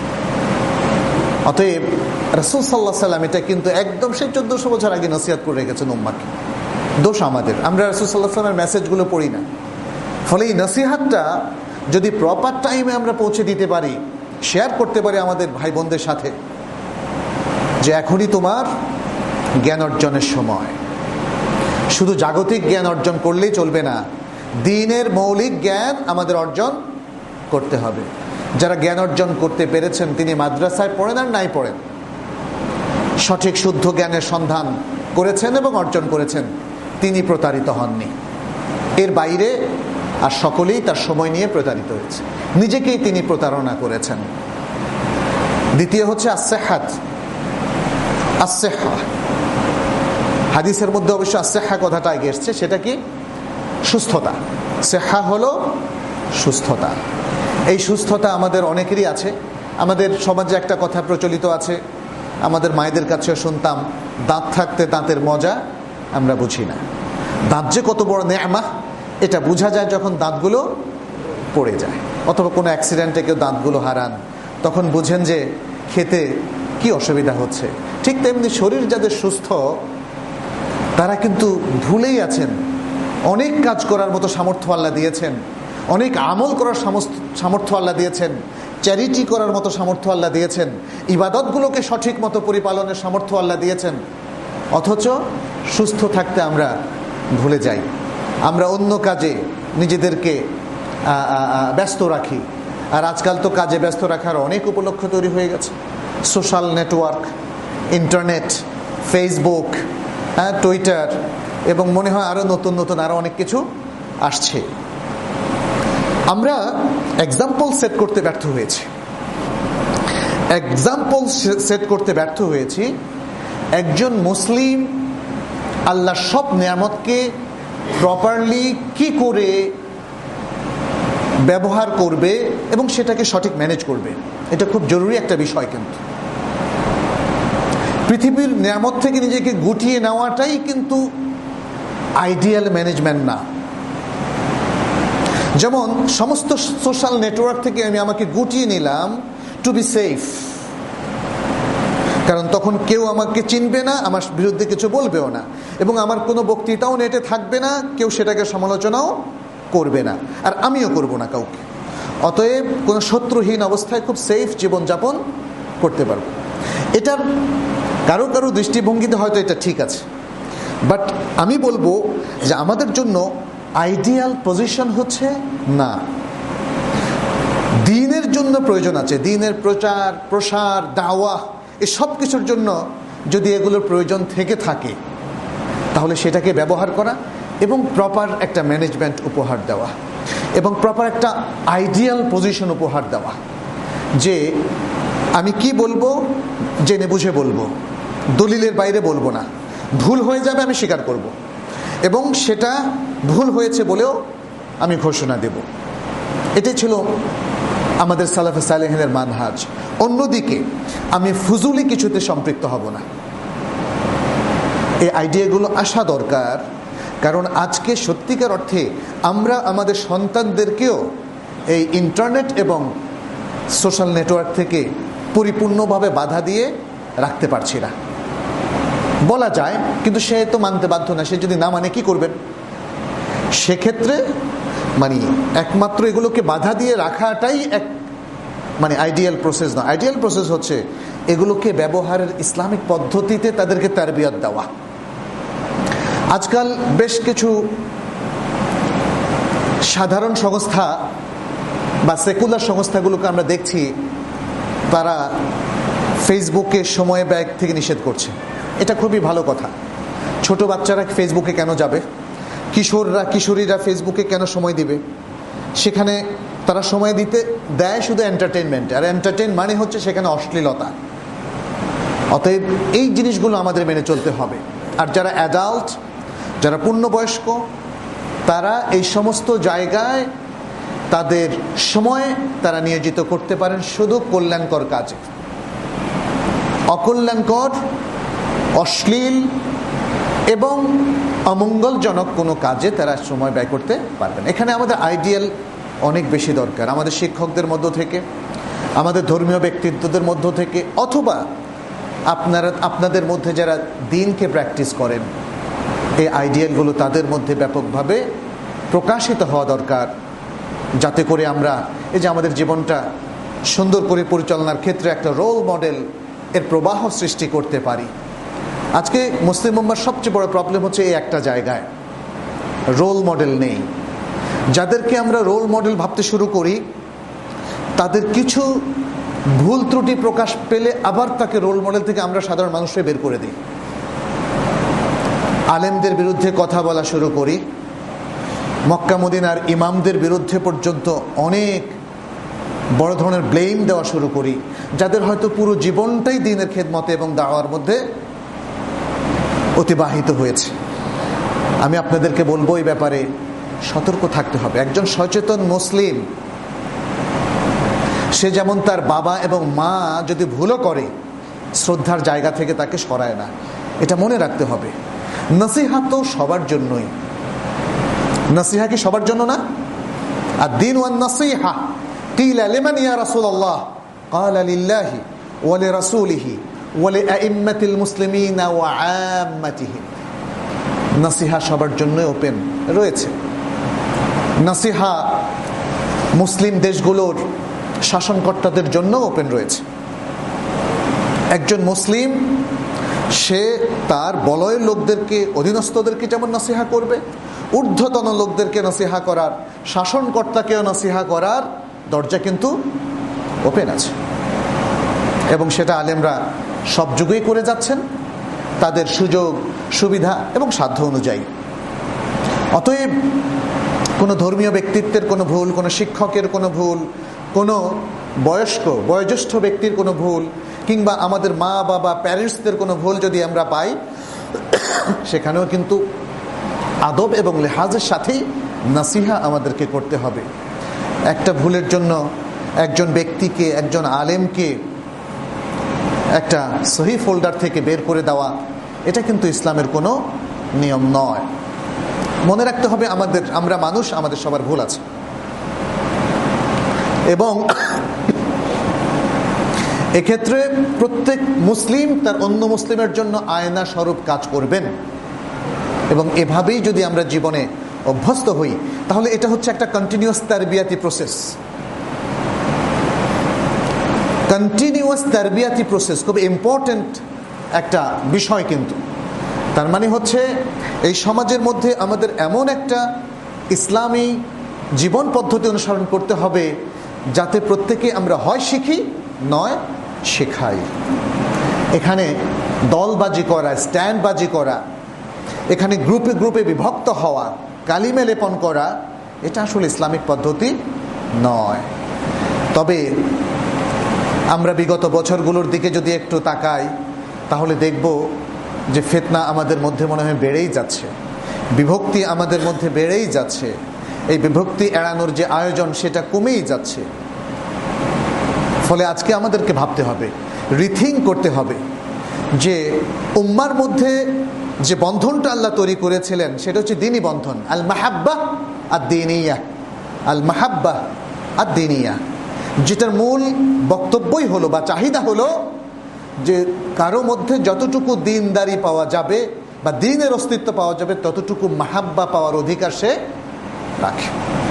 অতএব রাসূল সাল্লাল্লাহু আলাইহি সাল্লাম এটা কিন্তু একদম সেই চোদ্দশো বছর আগে নসিহত করে রেখেছেন উম্মাহকে। দোষ আমাদের, আমরা রাসূল সাল্লাল্লাহু আলাইহি সাল্লামের মেসেজগুলো পড়ি না। ফলে এই নসিহতটা যদি প্রপার টাইমে আমরা পৌঁছে দিতে পারি, শেয়ার করতে পারি আমাদের ভাই বোনদের সাথে, যে এখনই তোমার জ্ঞান অর্জনের সময়। শুধু জাগতিক জ্ঞান অর্জন করলেই চলবে না, দ্বীনের মৌলিক জ্ঞান আমাদের অর্জন করতে হবে। যারা জ্ঞান অর্জন করতে পেরেছেন, তিনি মাদ্রাসায় পড়েন আর নাই পড়েন, সঠিক শুদ্ধ জ্ঞানের সন্ধান করেছেন এবং অর্জন করেছেন, তিনি প্রতারিত হননি। এর বাইরে আর সকলেই তার সময় নিয়ে প্রতারিত হয়েছে, নিজেকেই তিনি প্রতারণা করেছেন। দ্বিতীয় হচ্ছে আস-সিহহাত, আস-সিহহা। হাদিসের মধ্যে অবশ্য আস-সিহহা কথাটা আগে এসছে, সেটা কি? সুস্থতা। সিহহা হলো সুস্থতা। এই সুস্থতা আমাদের অনেকেরই আছে। আমাদের সমাজে একটা কথা প্রচলিত আছে, আমাদের মায়েদের কাছেও শুনতাম, দাঁত থাকতে দাঁতের মজা আমরা বুঝি না। দাঁত যে কত বড় নেয়ামত, এটা বোঝা যায় যখন দাঁতগুলো পড়ে যায়, অথবা কোনো অ্যাক্সিডেন্টে কেউ দাঁতগুলো হারান, তখন বুঝেন যে খেতে কি অসুবিধা হচ্ছে। ঠিক তেমনি শরীর যাদের সুস্থ, তারা কিন্তু ভুলেই আছেন অনেক কাজ করার মতো সামর্থ্য আল্লাহ দিয়েছেন, অনেক আমল করার সামর্থ্য আল্লাহ দিয়েছেন, চ্যারিটি করার মতো সামর্থ্য আল্লাহ দিয়েছেন, ইবাদতগুলোকে সঠিক মতো পরিপালনের সামর্থ্য আল্লাহ দিয়েছেন। অথচ সুস্থ থাকতে আমরা ভুলে যাই, আমরা অন্য কাজে নিজেদেরকে ব্যস্ত রাখি। আর আজকাল তো কাজে ব্যস্ত রাখার অনেক উপলক্ষ তৈরি হয়ে গেছে, সোশ্যাল নেটওয়ার্ক, ইন্টারনেট, ফেসবুক, হ্যাঁ, টুইটার, এবং মনে হয় আরও নতুন নতুন আরও অনেক কিছু আসছে। আমরা এক্সাম্পল সেট করতে ব্যর্থ হয়েছি, এক্সাম্পল সেট করতে ব্যর্থ হয়েছি। একজন মুসলিম আল্লাহর সব নিয়ামতকে প্রপারলি কি করে ব্যবহার করবে এবং সেটাকে সঠিক ম্যানেজ করবে। এটা খুব জরুরি একটা বিষয়। কিন্তু পৃথিবীর নিয়ামত থেকে নিজেকে গুটিয়ে নেওয়াটাই কিন্তু আইডিয়াল ম্যানেজমেন্ট না। যেমন সমস্ত সোশ্যাল নেটওয়ার্ক থেকে আমি আমাকে গুটিয়ে নিলাম টু বি সেফ, কারণ তখন কেউ আমাকে চিনবে না, আমার বিরুদ্ধে কিছু বলবেও না, এবং আমার কোনো বক্তৃতাও নেটে থাকবে না, কেউ সেটাকে সমালোচনাও করবে না, আর আমিও করব না কাউকে। অতএব কোনো শত্রুহীন অবস্থায় খুব সেফ জীবনযাপন করতে পারবো। এটার কারো কারো দৃষ্টিভঙ্গিতে হয়তো এটা ঠিক আছে, বাট আমি বলবো যে আমাদের জন্য আইডিয়াল পজিশন হচ্ছে না। দ্বীনের জন্য প্রয়োজন আছে, দ্বীনের প্রচার প্রসার দাওয়া এই সব কিছুর জন্য যদি এগুলোর প্রয়োজন থেকে থাকে, তাহলে সেটাকে ব্যবহার করা এবং প্রপার একটা ম্যানেজমেন্ট উপহার দেওয়া এবং প্রপার একটা আইডিয়াল পজিশন উপহার দেওয়া, যে আমি কি বলবো জেনে বুঝে বলবো, দলিলের বাইরে বলবো না, ভুল হয়ে যাবে আমি স্বীকার করব এবং সেটা ভুল হয়েছে বলেও আমি ঘোষণা দেব। এটাই ছিল আমাদের সালাফে সালেহিনের মানহাজ। অন্যদিকে আমি ফুজুলি কিছুতে সম্পৃক্ত হব না। এই আইডিয়াগুলো আসা দরকার, কারণ আজকে সত্যিকার অর্থে আমরা আমাদের সন্তানদেরকেও এই ইন্টারনেট এবং সোশ্যাল নেটওয়ার্ক থেকে পরিপূর্ণভাবে বাধা দিয়ে রাখতে পারছি না। বলা যায়, কিন্তু সে তো মানতে বাধ্য না। সে যদি না মানে কি করবেন? সেক্ষেত্রে মানে একমাত্র এগুলোকে বাধা দিয়ে রাখাটাই এক মানে আইডিয়াল প্রসেস না। আইডিয়াল প্রসেস হচ্ছে এগুলোকে ব্যবহারের ইসলামিক পদ্ধতিতে তাদেরকে তারবিয়ত দেওয়া। আজকাল বেশ কিছু সাধারণ সংস্থা বা সেকুলার সংস্থাগুলোকে আমরা দেখছি, তারা ফেসবুকে সময় ব্যয় থেকে নিষেধ করছে। এটা খুবই ভালো কথা। ছোট বাচ্চারা ফেসবুকে কেন যাবে? কিশোররা কিশোরীরা ফেসবুকে কেন সময় দিবে? সেখানে তারা সময় দিতে দেয় শুধু এন্টারটেনমেন্ট, আর এন্টারটেন মানে হচ্ছে সেখানে অশ্লীলতা। অতএব এই জিনিসগুলো আমাদের মেনে চলতে হবে। আর যারা অ্যাডাল্ট, যারা পূর্ণবয়স্ক, তারা এই সমস্ত জায়গায় তাদের সময় তারা নিয়োজিত করতে পারেন শুধু কল্যাণকর কাজে। অকল্যাণকর, অশ্লীল এবং অমঙ্গলজনক কোনো কাজে তারা সময় ব্যয় করতে পারবেন। এখানে আমাদের আইডিয়াল অনেক বেশি দরকার, আমাদের শিক্ষকদের মধ্য থেকে, আমাদের ধর্মীয় ব্যক্তিত্বদের মধ্য থেকে, অথবা আপনারা আপনাদের মধ্যে যারা দ্বীনকে প্র্যাকটিস করেন, এই আইডিয়ালগুলো তাদের মধ্যে ব্যাপকভাবে প্রকাশিত হওয়া দরকার, যাতে করে আমরা এই যে আমাদের জীবনটা সুন্দর করে পরিচালনার ক্ষেত্রে একটা রোল মডেল এর প্রবাহ সৃষ্টি করতে পারি। আজকে মুসলিম উম্মার সবচেয়ে বড় প্রবলেম হচ্ছে এই একটা জায়গায়, রোল মডেল নেই। যাদেরকে আমরা রোল মডেল ভাবতে শুরু করি, তাদের কিছু ভুল ত্রুটি প্রকাশ পেলে আবার তাকে রোল মডেল থেকে আমরা সাধারণ মানুষরা বের করে দিই। আলেমদের বিরুদ্ধে কথা বলা শুরু করি, মক্কা মদিনার ইমামদের বিরুদ্ধে পর্যন্ত অনেক বড় ধরনের ব্লেম দেওয়া শুরু করি, যাদের হয়তো পুরো জীবনটাই দ্বীনের খেদমতে এবং দাওয়ার মধ্যে অতিবাহিত হয়েছে। আমি আপনাদেরকে বলবো এই ব্যাপারে সতর্ক থাকতে হবে। একজন সচেতন মুসলিম, সে যেমন তার বাবা এবং মা যদি ভুলও করে, শ্রদ্ধার জায়গা থেকে তাকে সরায় না, এটা মনে রাখতে হবে। নসিহা তো সবার জন্যই। নসিহা কি সবার জন্য না? আর দ্বীন ওয়ান নসিহা কিলা লিমান ইয়া রাসূলুল্লাহ ক্বালা লিল্লাহি ওয়া লিরাসূলিহি ওয়া লিআইম্মাতিল মুসলিমিনা ওয়া আম্মাতিহিম। নসিহা সবার জন্যই ওপেন রয়েছে। নসিহা মুসলিম দেশগুলোর শাসনকর্তাদের জন্য ওপেন রয়েছে। একজন মুসলিম সে তার বলয়ের লোকদেরকে, অধীনস্থদেরকে যেমন নসিহা করবে, ঊর্ধ্বতন লোকদেরকে নসিহা করার, শাসনকর্তাকেও নসিহা করার দরজা কিন্তু ওপেন আছে, এবং সেটা আলেমরা সব যুগেই করে যাচ্ছেন তাদের সুযোগ সুবিধা এবং সাধ্য অনুযায়ী। অতএব কোনো ধর্মীয় ব্যক্তিত্বের কোনো ভুল, কোনো শিক্ষকের কোনো ভুল, কোনো বয়স্ক বয়োজ্যেষ্ঠ ব্যক্তির কোনো ভুল, কিংবা আমাদের মা বাবা প্যারেন্টসদের কোনো ভুল যদি আমরা পাই, সেখানেও কিন্তু আদব এবং লেহাজের সাথেই নাসিহা আমাদেরকে করতে হবে। একটা ভুলের জন্য একজন ব্যক্তিকে, একজন আলেমকে একটা সহি ফোল্ডার থেকে বের করে দেওয়া, এটা কিন্তু ইসলামের কোনো নিয়ম নয়। মনে রাখতে হবে আমাদের, আমরা মানুষ, আমাদের সবার ভুল আছে, এবং এক্ষেত্রে প্রত্যেক মুসলিম তার অন্য মুসলিমের জন্য আয়না স্বরূপ কাজ করবেন। এবং এভাবেই যদি আমরা জীবনে অভ্যস্ত হই, তাহলে এটা হচ্ছে একটা কন্টিনিউয়াস তারবিয়াতি প্রসেস। কন্টিনিউয়াস তারবিয়াতি প্রসেস খুব ইম্পর্টেন্ট একটা বিষয়। কিন্তু তার মানে হচ্ছে এই সমাজের মধ্যে আমাদের এমন একটা ইসলামী জীবন পদ্ধতি অনুসরণ করতে হবে যাতে প্রত্যেকে আমরা হয় শিখি নয় শেখাই। এখানে দলবাজি করা, স্ট্যান্ডবাজি করা, এখানে গ্রুপে গ্রুপে বিভক্ত হওয়া, কালিমে লেপন করা, এটা আসলে ইসলামিক পদ্ধতি নয়। তবে আমরা বিগত বছরগুলোর দিকে যদি একটু তাকাই, তাহলে দেখব যে ফিতনা আমাদের মধ্যে মনে হয় বেড়েই যাচ্ছে, বিভক্তি আমাদের মধ্যে বেড়েই যাচ্ছে, এই বিভক্তি এড়ানোর যে আয়োজন সেটা কমেই যাচ্ছে। ফলে আজকে আমাদেরকে ভাবতে হবে, রিথিং করতে হবে যে উম্মার মধ্যে যে বন্ধনটা আল্লাহ তৈরি করেছিলেন সেটা হচ্ছে দ্বীনি বন্ধন, আল মাহাব্বাহ আর দ্বীনিয়া, আল মাহাব্বাহ আর দ্বীনিয়া, যেটার মূল বক্তব্যই হলো বা চাহিদা হলো যে কারো মধ্যে যতটুকু দ্বীনদারি পাওয়া যাবে বা দ্বীনের অস্তিত্ব পাওয়া যাবে ততটুকু মাহাব্বা পাওয়ার অধিকার সে রাখে।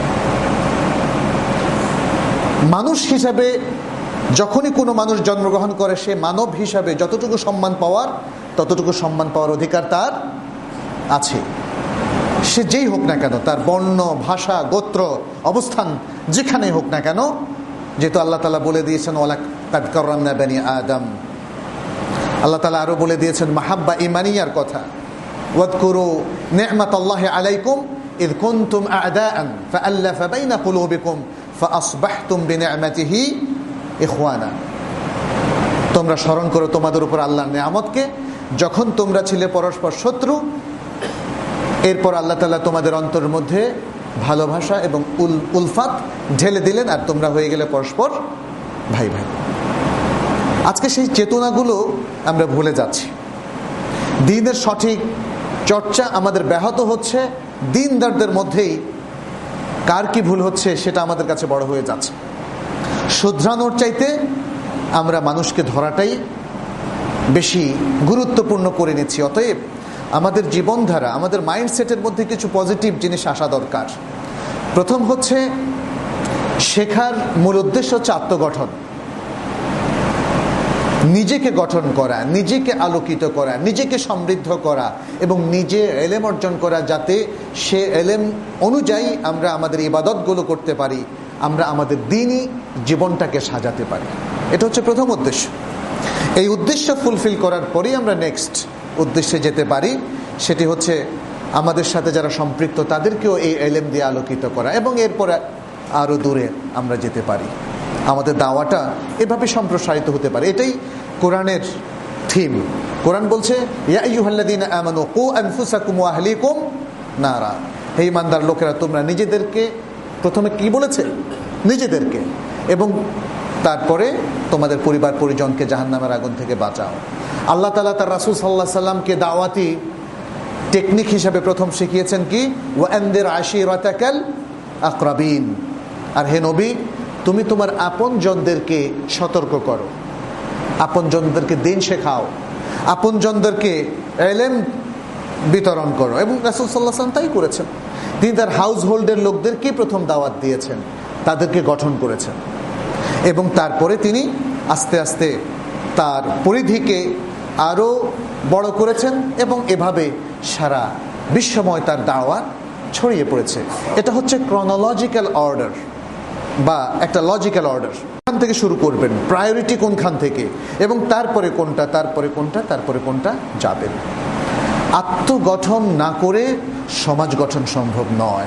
মানুষ হিসাবে যখনই কোনো মানুষ জন্মগ্রহণ করে, সে মানব হিসাবে যতটুকু সম্মান পাওয়ার ততটুকু সম্মান পাওয়ার অধিকার তার আছে, সে যেই হোক না কেন, তার বর্ণ, ভাষা, গোত্র, অবস্থান যেখানে হোক না কেন। যেহেতু আল্লাহ তাআলা বলে দিয়েছেন ওয়ালাকাদ কাররামনা বানি আদম, আল্লাহ তাআলা আরো বলে দিয়েছেন মাহাব্বা ঈমানিয়ার কথা, ওয়াদকুরু নি'মাতাল্লাহি আলাইকুম ইয কুনতুম আ'দাআন ফাআল্লাফা বাইনা কুলুবিকুম ফাআসবাহতুম বিনি'মাতিহি ইখওয়ানা। তোমরা স্মরণ করো তোমাদের উপর আল্লাহর নিয়ামতকে, যখন তোমরা ছিলে পরস্পর শত্রু, এরপর আল্লাহ তাআলা তোমাদের অন্তরের মধ্যে ভালোবাসা এবং উল উলফাত ঢেলে দিলেন, আর তোমরা হয়ে গেলে পরস্পর ভাই ভাই। আজকে সেই চেতনাগুলো আমরা ভুলে যাচ্ছি। দ্বীনের সঠিক চর্চা আমাদের ব্যাহত হচ্ছে, দ্বীনদারদের মধ্যেই কার কি ভুল হচ্ছে সেটা আমাদের কাছে বড় হয়ে যাচ্ছে। শুধরানোর চাইতে আমরা মানুষকে ধরাটাই বেশি গুরুত্বপূর্ণ করে নিচ্ছি। অতএব আমাদের জীবনধারা, আমাদের মাইন্ডসেটের মধ্যে কিছু পজিটিভ জিনিস আসা দরকার। প্রথম হচ্ছে, শেখার মূল উদ্দেশ্য হচ্ছে আত্মগঠন, নিজেকে গঠন করা, নিজেকে আলোকিত করা, নিজেকে সমৃদ্ধ করা এবং নিজে এলেম অর্জন করা, যাতে সে এলেম অনুযায়ী আমরা আমাদের ইবাদতগুলো করতে পারি, আমরা আমাদের দ্বীনি জীবনটাকে সাজাতে পারি। এটা হচ্ছে প্রথম উদ্দেশ্য। এই উদ্দেশ্য ফুলফিল করার পরেই আমরা নেক্সট উদ্দেশ্যে যেতে পারি, সেটি হচ্ছে আমাদের সাথে যারা সম্পৃক্ত তাদেরকেও এই এলেম দিয়ে আলোকিত করা, এবং এরপরে আরও দূরে আমরা যেতে পারি। আমাদের দাওয়াটা এভাবে সম্প্রসারিত হতে পারে। এটাই কোরআনের থিম। কোরআন বলছে ইয়া আইয়ুহাল্লাযীনা আমানু কু আনফুসাকুম ওয়া আহলিকুম নারা, হে ঈমানদার লোকেরা, তোমরা নিজেদেরকে, প্রথমে কি বলেছে? নিজেদেরকে, এবং তারপরে তোমাদের পরিবার পরিজনকে জাহান্নামের আগুন থেকে বাঁচাও। আল্লাহ তাআলা তার রাসূল সাল্লাল্লাহু আলাইহি সাল্লামকে দাওয়াতি টেকনিক হিসেবে প্রথম শিখিয়েছেন কি? ওয়া আনদির আশীরাতাকাল আকরাবিন, আর হে নবী, তুমি তোমার আপনজনদেরকে সতর্ক করো, আপনজনদেরকে দিন শেখাও, আপনজনদেরকে ইলম বিতরণ করো। এবং রাসূল সাল্লাল্লাহু আলাইহি ওয়াসাল্লাম তাই করেছেন। তিনি তার হাউস হোল্ডের লোকদেরকে প্রথম দাওয়াত দিয়েছেন, তাদেরকে গঠন করেছেন, এবং তারপরে তিনি আস্তে আস্তে তার পরিধিকে আরও বড় করেছেন, এবং এভাবে সারা বিশ্বময় তার দাওয়াত ছড়িয়ে পড়েছে। এটা হচ্ছে ক্রনোলজিক্যাল অর্ডার বা একটা লজিক্যাল অর্ডার। কোনখান থেকে শুরু করবেন, প্রায়োরিটি কোনখান থেকে, এবং তারপরে কোনটা, তারপরে কোনটা, তারপরে কোনটা যাবেন। আত্মগঠন না করে সমাজ গঠন সম্ভব নয়।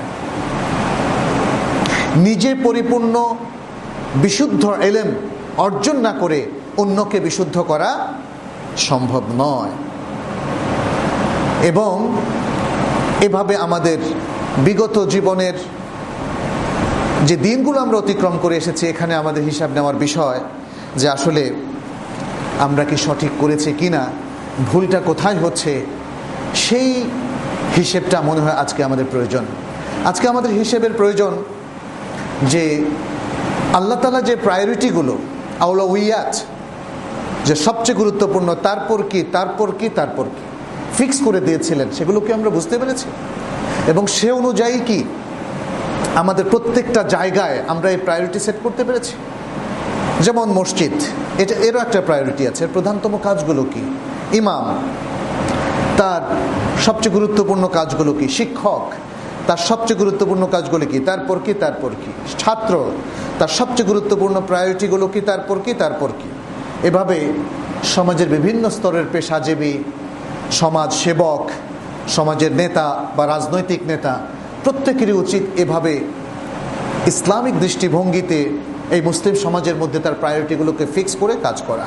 নিজে পরিপূর্ণ বিশুদ্ধ ইলম অর্জন না করে অন্যকে বিশুদ্ধ করা সম্ভব নয়। এবং এভাবে আমাদের বিগত জীবনের যে দিনগুলো আমরা অতিক্রম করে এসেছি, এখানে আমাদের হিসাব নেওয়ার বিষয় যে আসলে আমরা কি সঠিক করেছি কিনা, ভুলটা কোথায় হচ্ছে, সেই হিসেবটা মনে হয় আজকে আমাদের প্রয়োজন। আজকে আমাদের হিসেবের প্রয়োজন যে আল্লাহ তাআলা যে প্রায়োরিটিগুলো, আওলাউইয়াত, যে সবচেয়ে গুরুত্বপূর্ণ, তারপর কি তারপর কি তারপর কি ফিক্স করে দিয়েছিলেন, সেগুলো কি আমরা বুঝতে পেরেছি? এবং সে অনুযায়ী কি আমাদের প্রত্যেকটা জায়গায় আমরা এই প্রায়োরিটি সেট করতে পেরেছি? যেমন মসজিদ, এটা এরও একটা প্রায়োরিটি আছে। প্রধানতম কাজগুলো কি? ইমাম, তার সবচেয়ে গুরুত্বপূর্ণ কাজগুলো কি? শিক্ষক, তার সবচেয়ে গুরুত্বপূর্ণ কাজগুলো কি? তারপর কি তারপর কি? ছাত্র, তার সবচেয়ে গুরুত্বপূর্ণ প্রায়োরিটিগুলো কি? তারপর কি তারপর কি? এভাবে সমাজের বিভিন্ন স্তরের পেশাজীবী, সমাজ সেবক, সমাজের নেতা বা রাজনৈতিক নেতা, প্রত্যেকেরই উচিত এভাবে ইসলামিক দৃষ্টিভঙ্গিতে এই মুসলিম সমাজের মধ্যে তার প্রায়োরিটিগুলোকে ফিক্স করে কাজ করা।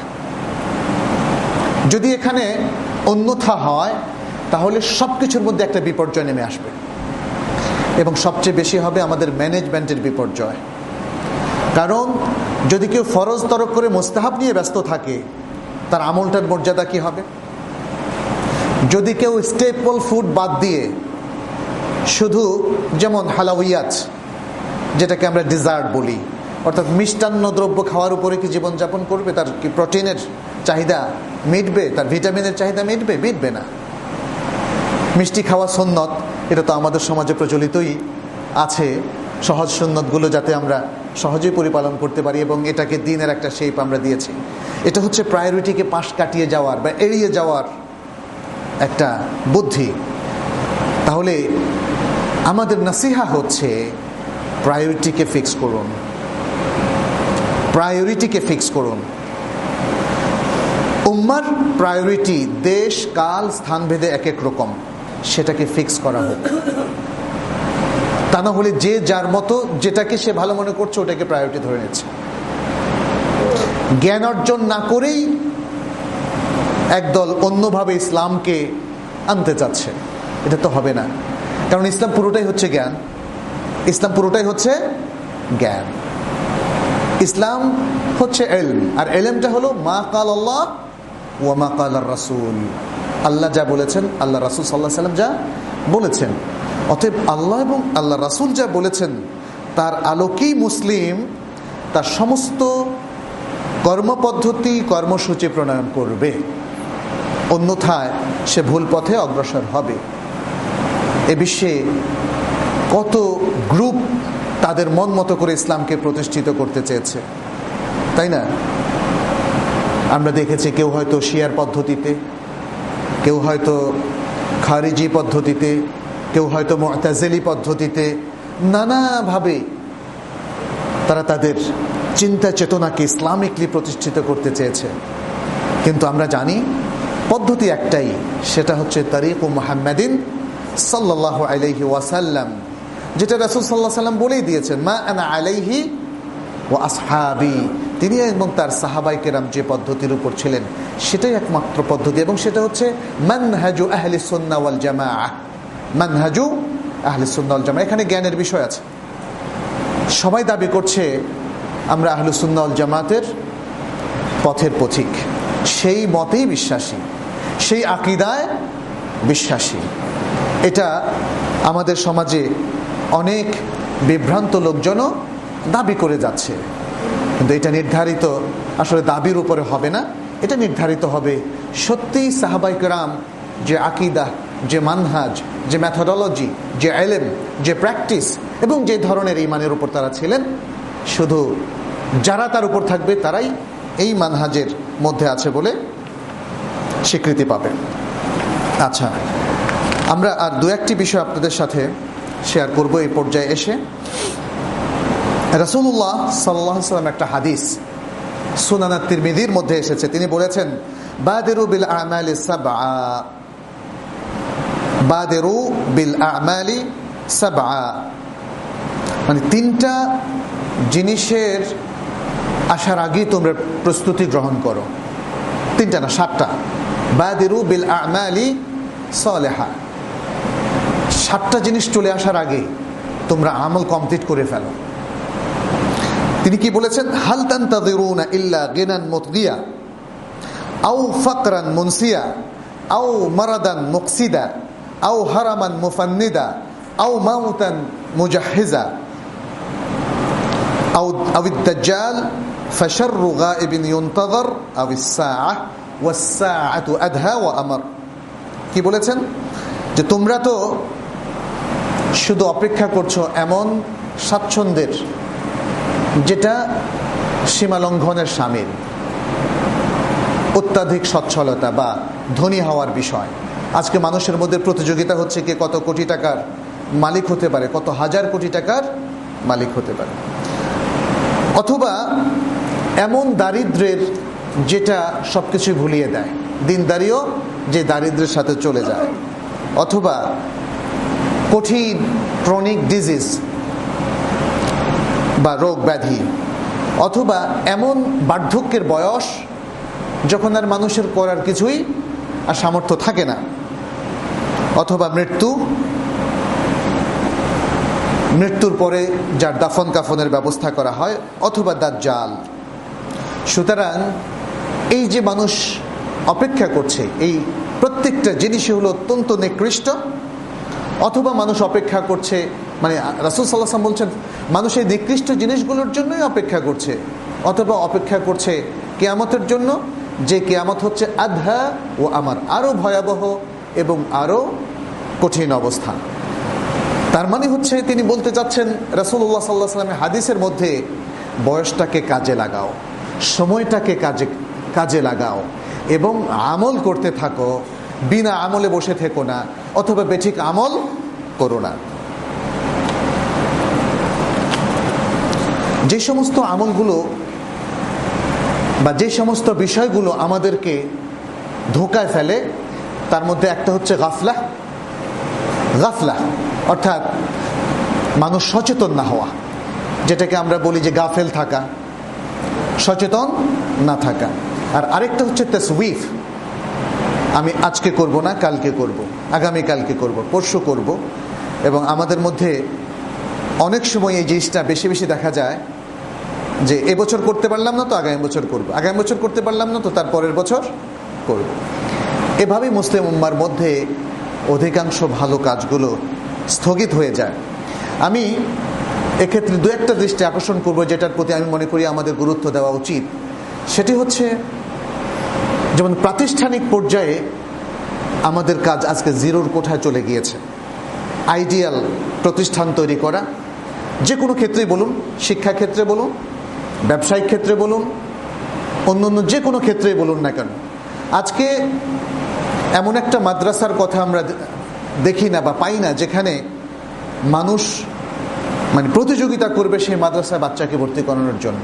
যদি এখানে অন্যথা হয় তাহলে সব কিছুর মধ্যে একটা বিপর্যয় নেমে আসবে, এবং সবচেয়ে বেশি হবে আমাদের ম্যানেজমেন্টের বিপর্যয়। কারণ যদি কেউ ফরজ তরক করে মুস্তাহাব নিয়ে ব্যস্ত থাকে, তার আমলটার মর্যাদা কি হবে? যদি কেউ স্টেপল ফুড বাদ দিয়ে শুধু, যেমন হালাউইয়াত, যেটাকে আমরা ডিজার্ট বলি, অর্থাৎ মিষ্টান্ন দ্রব্য খাওয়ার উপরে কি জীবনযাপন করবে? তার কি প্রোটিনের চাহিদা মিটবে? তার ভিটামিনের চাহিদা মিটবে? মিটবে না। মিষ্টি খাওয়া সুন্নত, এটা তো আমাদের সমাজে প্রচলিতই আছে। সহজ সুন্নতগুলো যাতে আমরা সহজেই পরিপালন করতে পারি, এবং এটাকে দিনের একটা শেপ আমরা দিয়েছি। এটা হচ্ছে প্রায়োরিটিকে পাশ কাটিয়ে যাওয়ার বা এড়িয়ে যাওয়ার একটা বুদ্ধি। তাহলে আমাদের নাসিহা হচ্ছে প্রায়োরিটিকে ফিক্স করুন, প্রায়োরিটিকে ফিক্স করুন। উম্মার প্রায়োরিটি দেশ, কাল, স্থান ভেদে এক এক রকম, সেটাকে ফিক্স করা হোক। তা না হলে যে যার মতো যেটাকে সে ভালো মনে করছে ওটাকে প্রায়োরিটি ধরে নিচ্ছে। জ্ঞান অর্জন না করেই একদল অন্যভাবে ইসলামকে আনতে চাচ্ছে, এটা তো হবে না। কারণ ইসলাম পুরোটাই হচ্ছে জ্ঞান, ইসলাম পুরোটাই হচ্ছে জ্ঞান। ইসলাম হচ্ছে ইলম, আর ইলমটা হলো মা কাল আল্লাহ ওয়া মা কাল আর রাসূল। আল্লাহ যা বলেছেন, আল্লাহ রাসূল সাল্লাল্লাহু আলাইহি ওয়াসাল্লাম যা বলেছেন। অতএব আল্লাহ এবং আল্লাহ রাসূল যা বলেছেন তার আলোকেই মুসলিম তার সমস্ত কর্মপদ্ধতি, কর্মসূচি প্রণয়ন করবে, অন্যথায় সে ভুল পথে অগ্রসর হবে। এ বিশ্বে কত গ্রুপ তাদের মন মতো করে ইসলামকে প্রতিষ্ঠিত করতে চেয়েছে, তাই না? আমরা দেখেছি কেউ হয়তো শিয়ার পদ্ধতিতে, কেউ হয়তো খারিজি পদ্ধতিতে, কেউ হয়তো মুতাজিলি পদ্ধতিতে, নানাভাবে তারা তাদের চিন্তা চেতনাকে ইসলামিকলি প্রতিষ্ঠিত করতে চেয়েছে। কিন্তু আমরা জানি পদ্ধতি একটাই, সেটা হচ্ছে তারিক মুহাম্মাদিন সাল্লাল্লাহু আলাইহি ওয়াসাল্লাম, যেটা রাসূল সাল্লাল্লাহু আলাইহি ওয়াসাল্লাম বলেই দিয়েছেন, মা আনা আলাইহি ওয়া আসহাবি। তিনি এবং তার সাহাবায়ে কেরাম যে পদ্ধতির উপর ছিলেন সেটাই একমাত্র পদ্ধতি, এবং সেটা হচ্ছে মানহাজু আহলি সুন্নাহ ওয়াল জামাআহ। মানহাজু আহলি সুন্নাহ ওয়াল জামাআহ, এখানে জ্ঞানের বিষয় আছে। সবাই দাবি করছে আমরা আহলুস সুন্নাহ ওয়াল জামাতের পথের পথিক, সেই মতেই বিশ্বাসী, সেই আকীদায় বিশ্বাসী। এটা আমাদের সমাজে অনেক বিভ্রান্ত লোকজনও দাবি করে যাচ্ছে, কিন্তু এটা নির্ধারিত আসলে দাবির উপরে হবে না। এটা নির্ধারিত হবে সত্যিই সাহাবায়ে কেরাম যে আকীদা, যে মানহাজ, যে মেথোডোলজি, যে ইলম, যে প্র্যাকটিস এবং যে ধরনের ঈমানের উপর তারা ছিলেন, শুধু যারা তার উপর থাকবে তারাই এই মানহাজের মধ্যে আছে বলে স্বীকৃতি পাবে। আচ্ছা, আমরা আর দু একটি বিষয় আপনাদের সাথে শেয়ার করব এই পর্যায়ে এসে। রাসূলুল্লাহ সাল্লাল্লাহু আলাইহি ওয়াসাল্লাম একটা হাদিস সুনান তিরমিজির মধ্যে এসেছে, তিনি বলেছেন বাদিরু বিল আমালি সাবআ, বাদিরু বিল আমালি সাবআ, মানে তিনটা জিনিসের আসার আগে তোমরা প্রস্তুতি গ্রহণ করো। তিনটা না, সাতটা। বাদিরু বিল আমালি সালেহা, সাতটা জিনিস চলে আসার আগে তোমরা আমল কমপ্লিট করে ফেলো। তিনি কি বলেছেন? হাল তানতাযিরুনা ইল্লা গিনান মুতগিয়া আও ফাকরান মুনসিয়া আও মারাদান মুকসিদা আও হারামান মুফান্নিদা আও মাউতান মুজাহহিজা আও আবিদ দাজ্জাল ফাশাররু গায়িবিন ইউনতাযার আও ইস-সাআহ ওয়াস-সাআতু আদহা ওয়া আমর। কি বলেছেন? যে তোমরা তো শুধু অপেক্ষা করছো এমন স্বাচ্ছন্দ্যের যেটা সীমালঙ্ঘনের শামিল, অত্যাধিক সচ্ছলতা বা ধনী হওয়ার বিষয়। আজকে মানুষের মধ্যে প্রতিযোগিতা হচ্ছে কে কত কোটি টাকার মালিক হতে পারে, কত হাজার কোটি টাকার মালিক হতে পারে। অথবা এমন দারিদ্র্যের যেটা সবকিছু ভুলিয়ে দেয়, দিনদারিও যে দারিদ্র্যের সাথে চলে যায়। অথবা কঠিন ক্রনিক ডিজিজ বা রোগ ব্যাধি। অথবা এমন বার্ধক্যের বয়স যখন আর মানুষের করার কিছুই আর সামর্থ্য থাকে না। অথবা মৃত্যু, মৃত্যুর পরে যার দাফন কাফনের ব্যবস্থা করা হয়। অথবা দাজ্জাল। সুতরাং এই যে মানুষ অপেক্ষা করছে, এই প্রত্যেকটা জিনিসই হলো অত্যন্ত নিকৃষ্ট। অথবা মানুষ অপেক্ষা করছে, মানে রাসূল সাল্লাল্লাহু আলাইহি ওয়াসাল্লাম বলছেন মানুষ এই নিকৃষ্ট জিনিসগুলোর জন্যই অপেক্ষা করছে। অথবা অপেক্ষা করছে কিয়ামতের জন্য, যে কিয়ামত হচ্ছে আদহা ও আমার, আরো ভয়াবহ এবং আরো কঠিন অবস্থা। তার মানে হচ্ছে তিনি বলতে চাচ্ছেন রাসূলুল্লাহ সাল্লাল্লাহু আলাইহি ওয়াসাল্লামের হাদিসের মধ্যে, বয়সটাকে কাজে লাগাও, সময়টাকে কাজে কাজে লাগাও এবং আমল করতে থাকো, বিনা আমলে বসে থেকো না, অথবা বেঠিক আমল করো না। যে সমস্ত আমলগুলো বা যে সমস্ত বিষয়গুলো আমাদেরকে ধোঁকায় ফেলে, তার মধ্যে একটা হচ্ছে গাফলা। গাফলা অর্থাৎ মানুষ সচেতন না হওয়া, যেটাকে আমরা বলি যে গাফেল থাকা, সচেতন না থাকা। আর আরেকটা হচ্ছে তাসউইফ, আমি আজকে করব না, কালকে করব, আগামী কালকে করব, পরশু করব। এবং আমাদের মধ্যে অনেক সময় এই জিনিসটা বেশি বেশি দেখা যায় যে এবছর করতে পারলাম না তো আগামী বছর করব, আগামী বছর করতে পারলাম না তো তার পরের বছর করব। এভাবেই মুসলিম উম্মার মধ্যে অধিকাংশ ভালো কাজগুলো স্থগিত হয়ে যায়। আমি এক্ষেত্রে দু একটা দৃষ্টি আকর্ষণ করব, যেটার প্রতি আমি মনে করি আমাদের গুরুত্ব দেওয়া উচিত। সেটি হচ্ছে, যেমন প্রাতিষ্ঠানিক পর্যায়ে আমাদের কাজ আজকে জিরোর কোঠায় চলে গিয়েছে। আইডিয়াল প্রতিষ্ঠান তৈরি করা, যে কোনো ক্ষেত্রেই বলুন, শিক্ষা ক্ষেত্রে বলুন, ব্যবসায়িক ক্ষেত্রে বলুন, অন্য অন্য যে কোনো ক্ষেত্রেই বলুন না কেন, আজকে এমন একটা মাদ্রাসার কথা আমরা দেখি না বা পাই না যেখানে মানুষ মানে প্রতিযোগিতা করবে সেই মাদ্রাসায় বাচ্চাকে ভর্তি করানোর জন্য।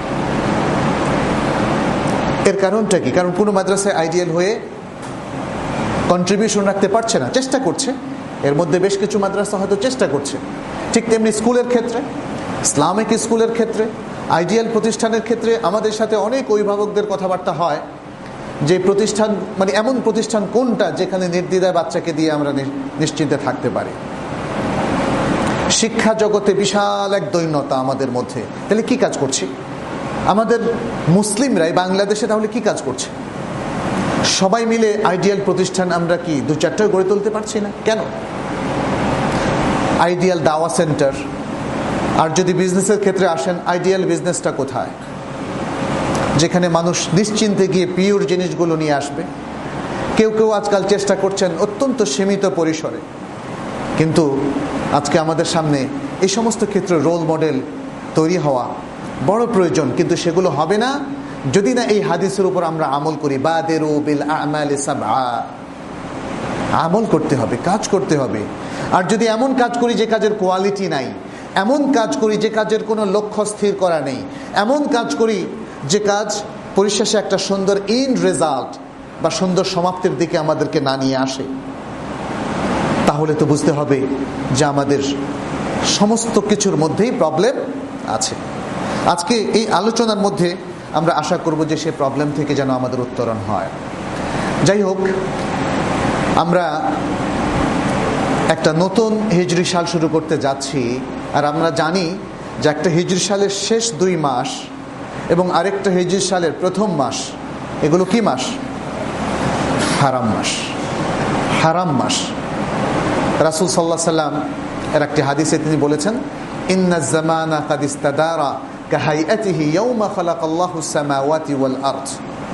এর কারণটা কি? কারণ কোনো মাদ্রাসায় আইডিয়াল হয়ে কন্ট্রিবিউশন রাখতে পারছে না, চেষ্টা করছে। এর মধ্যে বেশ কিছু মাদ্রাসা হয়তো চেষ্টা করছে। ঠিক তেমনি স্কুলের ক্ষেত্রে, ইসলামিক স্কুলের ক্ষেত্রে, আইডিয়াল প্রতিষ্ঠানের ক্ষেত্রে আমাদের সাথে অনেক অভিভাবকদের কথাবার্তা হয় যে প্রতিষ্ঠান মানে এমন প্রতিষ্ঠান কোনটা যেখানে নির্দ্বিধায় বাচ্চাকে দিয়ে আমরা নিশ্চিন্তে থাকতে পারি। শিক্ষা জগতে বিশাল এক দৈন্যতা আমাদের মধ্যে। তাহলে কি কাজ করছি আমাদের মুসলিমরাই বাংলাদেশে? তাহলে কি কাজ করছে? সবাই মিলে আইডিয়াল প্রতিষ্ঠান আমরা কি দু চারটা গড়ে তুলতে পারছি না কেন? আইডিয়াল দাওয়া সেন্টার। আর যদি বিজনেসের ক্ষেত্রে আসেন, আইডিয়াল বিজনেসটা কোথায় যেখানে মানুষ নিশ্চিন্তে গিয়ে পিওর জিনিসগুলো নিয়ে আসবে? কেউ কেউ আজকাল চেষ্টা করছেন অত্যন্ত সীমিত পরিসরে, কিন্তু আজকে আমাদের সামনে এই সমস্ত ক্ষেত্রে রোল মডেল তৈরি হওয়া বড় প্রয়োজন। কিন্তু সেগুলো হবে না যদি না এই হাদিসের উপর আমরা আমল করি। বাদিরু বিল আ'মালি সাবআ, আমল করতে হবে, কাজ করতে হবে। আর যদি এমন কাজ করি যে কাজের কোয়ালিটি নাই, এমন কাজ করি যে কাজের কোনো লক্ষ্য স্থির করা নেই, এমন কাজ করি যে কাজ পরিশেষে একটা সুন্দর এন্ড রেজাল্ট বা সুন্দর সমাপ্তির দিকে আমাদেরকে না নিয়ে আসে, তাহলে তো বুঝতে হবে যে আমাদের সমস্ত কিছুর মধ্যেই প্রবলেম আছে। আজকে এই আলোচনার মধ্যে আমরা আশা করব যে সেই প্রবলেম থেকে যেন আমাদের উত্তরণ হয়। যাই হোক, আমরা একটা নতুন হিজরি সাল শুরু করতে যাচ্ছি, আর আমরা জানি যে একটা হিজরি সালের শেষ দুই মাস এবং আরেকটা হিজরি সালের প্রথম মাস, এগুলো কি মাস? হারাম মাস। হারাম মাস। রাসূল সাল্লাল্লাহু আলাইহি সাল্লাম এর একটি হাদিসে তিনি বলেছেন, ইন্নাজ জামানা কাদ ইস্তাদারা কাহাইআতিহি ইয়াওমা খালাকাল্লাহুস সামাওয়াতি ওয়াল আরদ।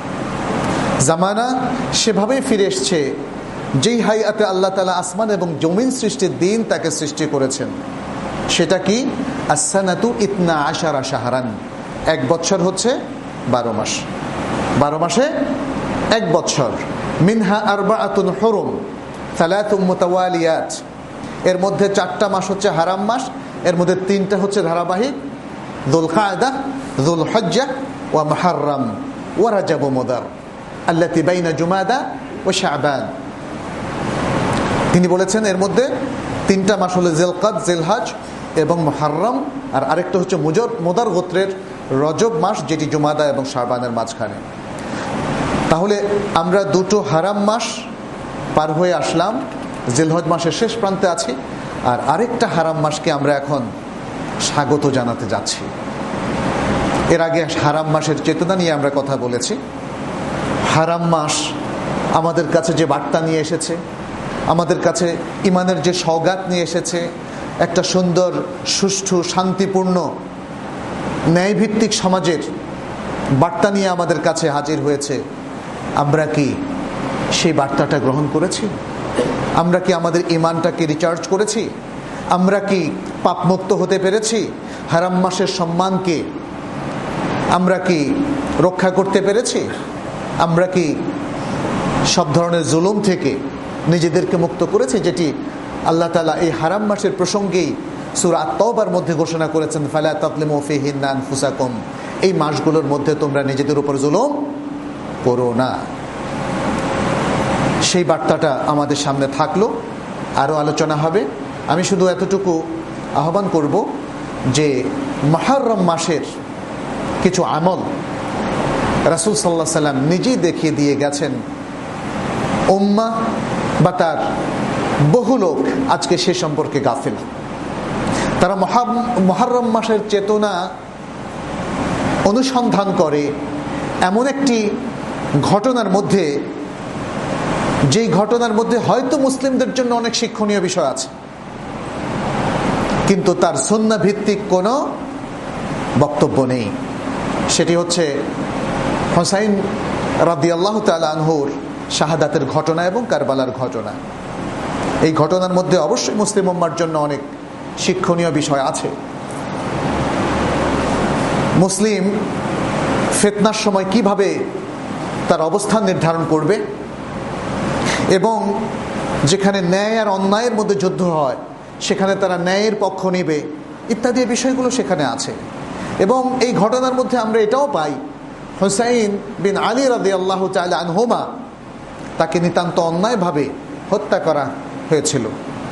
জামানা সেভাবেই ফিরে এসছে যেই হাইয়াতে আল্লাহ তাআলা আসমান এবং জমিন সৃষ্টির দিন তাকে সৃষ্টি করেছেন। সেটা কি? as-sanatu itna ashara শাহরান, এক বছর হচ্ছে বারো মাস। বারো মাসে এক বছর। মিনহা আরবাআতুন হুরুম সালাতুম মুতাওয়ালিয়াত, এর মধ্যে চারটা মাস হচ্ছে হারাম মাস, এর মধ্যে তিনটা হচ্ছে ধারাবাহিক, যুলকায়দা, যুলহজ্জা ওয়া মুহররম ওয়া রাজব ওয়া মুদার আল্লাতী বাইনা জুমাদা ওয়া শাবান। তিনি বলেছেন এর মধ্যে তিনটা মাস হলো জিলকাদ, জিলহজ এবং মুহররম, আর আরেকটা হচ্ছে মুজর মুদার গোত্রের রজব মাস, যেটি জুমাদা এবং শাবানের মাঝখানে। তাহলে আমরা দুটো হারাম মাস পার হয়ে আসলাম, জিলহজ মাসের শেষ প্রান্তে আছি, আর আরেকটা হারাম মাসকে আমরা এখন স্বাগত জানাতে যাচ্ছি। এর আগে হারাম মাসের চেতনা নিয়ে আমরা কথা বলেছি। হারাম মাস আমাদের কাছে যে বার্তা নিয়ে এসেছে, আমাদের কাছে ইমানের যে সওগাত নিয়ে এসেছে, একটা সুন্দর, সুষ্ঠু, শান্তিপূর্ণ, ন্যায়ভিত্তিক সমাজের বার্তা নিয়ে আমাদের কাছে হাজির হয়েছে। আমরা কি সেই বার্তাটা গ্রহণ করেছি? আমরা কি আমাদের ইমানটাকে রিচার্জ করেছি? আমরা কি পাপমুক্ত হতে পেরেছি? হারাম মাসের সম্মানকে আমরা কি রক্ষা করতে পেরেছি? আমরা কি সব ধরনের জুলুম থেকে নিজেদেরকে মুক্ত করেছি, যেটি আল্লাহ তাআলা এই হারাম মাসের প্রসঙ্গেই সূরা আত-তাওবার মধ্যে ঘোষণা করেছেন, ফালা তাযলিমু ফীহিন্না আনফুসাকুম, এই মাসগুলোর মধ্যে তোমরা নিজেদের উপর জুলুম করো না। সেই বার্তাটা আমাদের সামনে থাকলো, আরও আলোচনা হবে। আমি শুধু এতটুকু আহ্বান করব যে মুহররম মাসের কিছু আমল রাসূল সাল্লাল্লাহু আলাইহি সাল্লাম নিজেই দেখিয়ে দিয়ে গেছেন। উম্মাহ বা তার বহু লোক আজকে সে সম্পর্কে গাফিল। তারা মুহররম মাসের চেতনা অনুসন্ধান করে এমন একটি ঘটনার মধ্যে, যেই ঘটনার মধ্যে হয়তো মুসলিমদের জন্য অনেক শিক্ষণীয় বিষয় আছে, কিন্তু তার সুন্নাহ ভিত্তিক কোনো বক্তব্য নেই। সেটি হচ্ছে হুসাইন রাদিয়াল্লাহু তাআলা আনহুর শাহাদাতের ঘটনা এবং কারবালার ঘটনা। এই ঘটনার মধ্যে অবশ্যই মুসলিম উম্মার জন্য অনেক শিক্ষণীয় বিষয় আছে। মুসলিম ফিতনার সময় কিভাবে তার অবস্থান নির্ধারণ করবে, এবং যেখানে ন্যায় আর অন্যায়ের মধ্যে যুদ্ধ হয় সেখানে তারা ন্যায়ের পক্ষ নেবে, ইত্যাদি বিষয়গুলো সেখানে আছে। এবং এই ঘটনার মধ্যে আমরা এটাও পাই, হুসাইন বিন আলী রাদিয়াল্লাহু তাআলা আনহুমা, তাকে নিতান্ত অন্যায়ভাবে হত্যা করা হয়েছিল,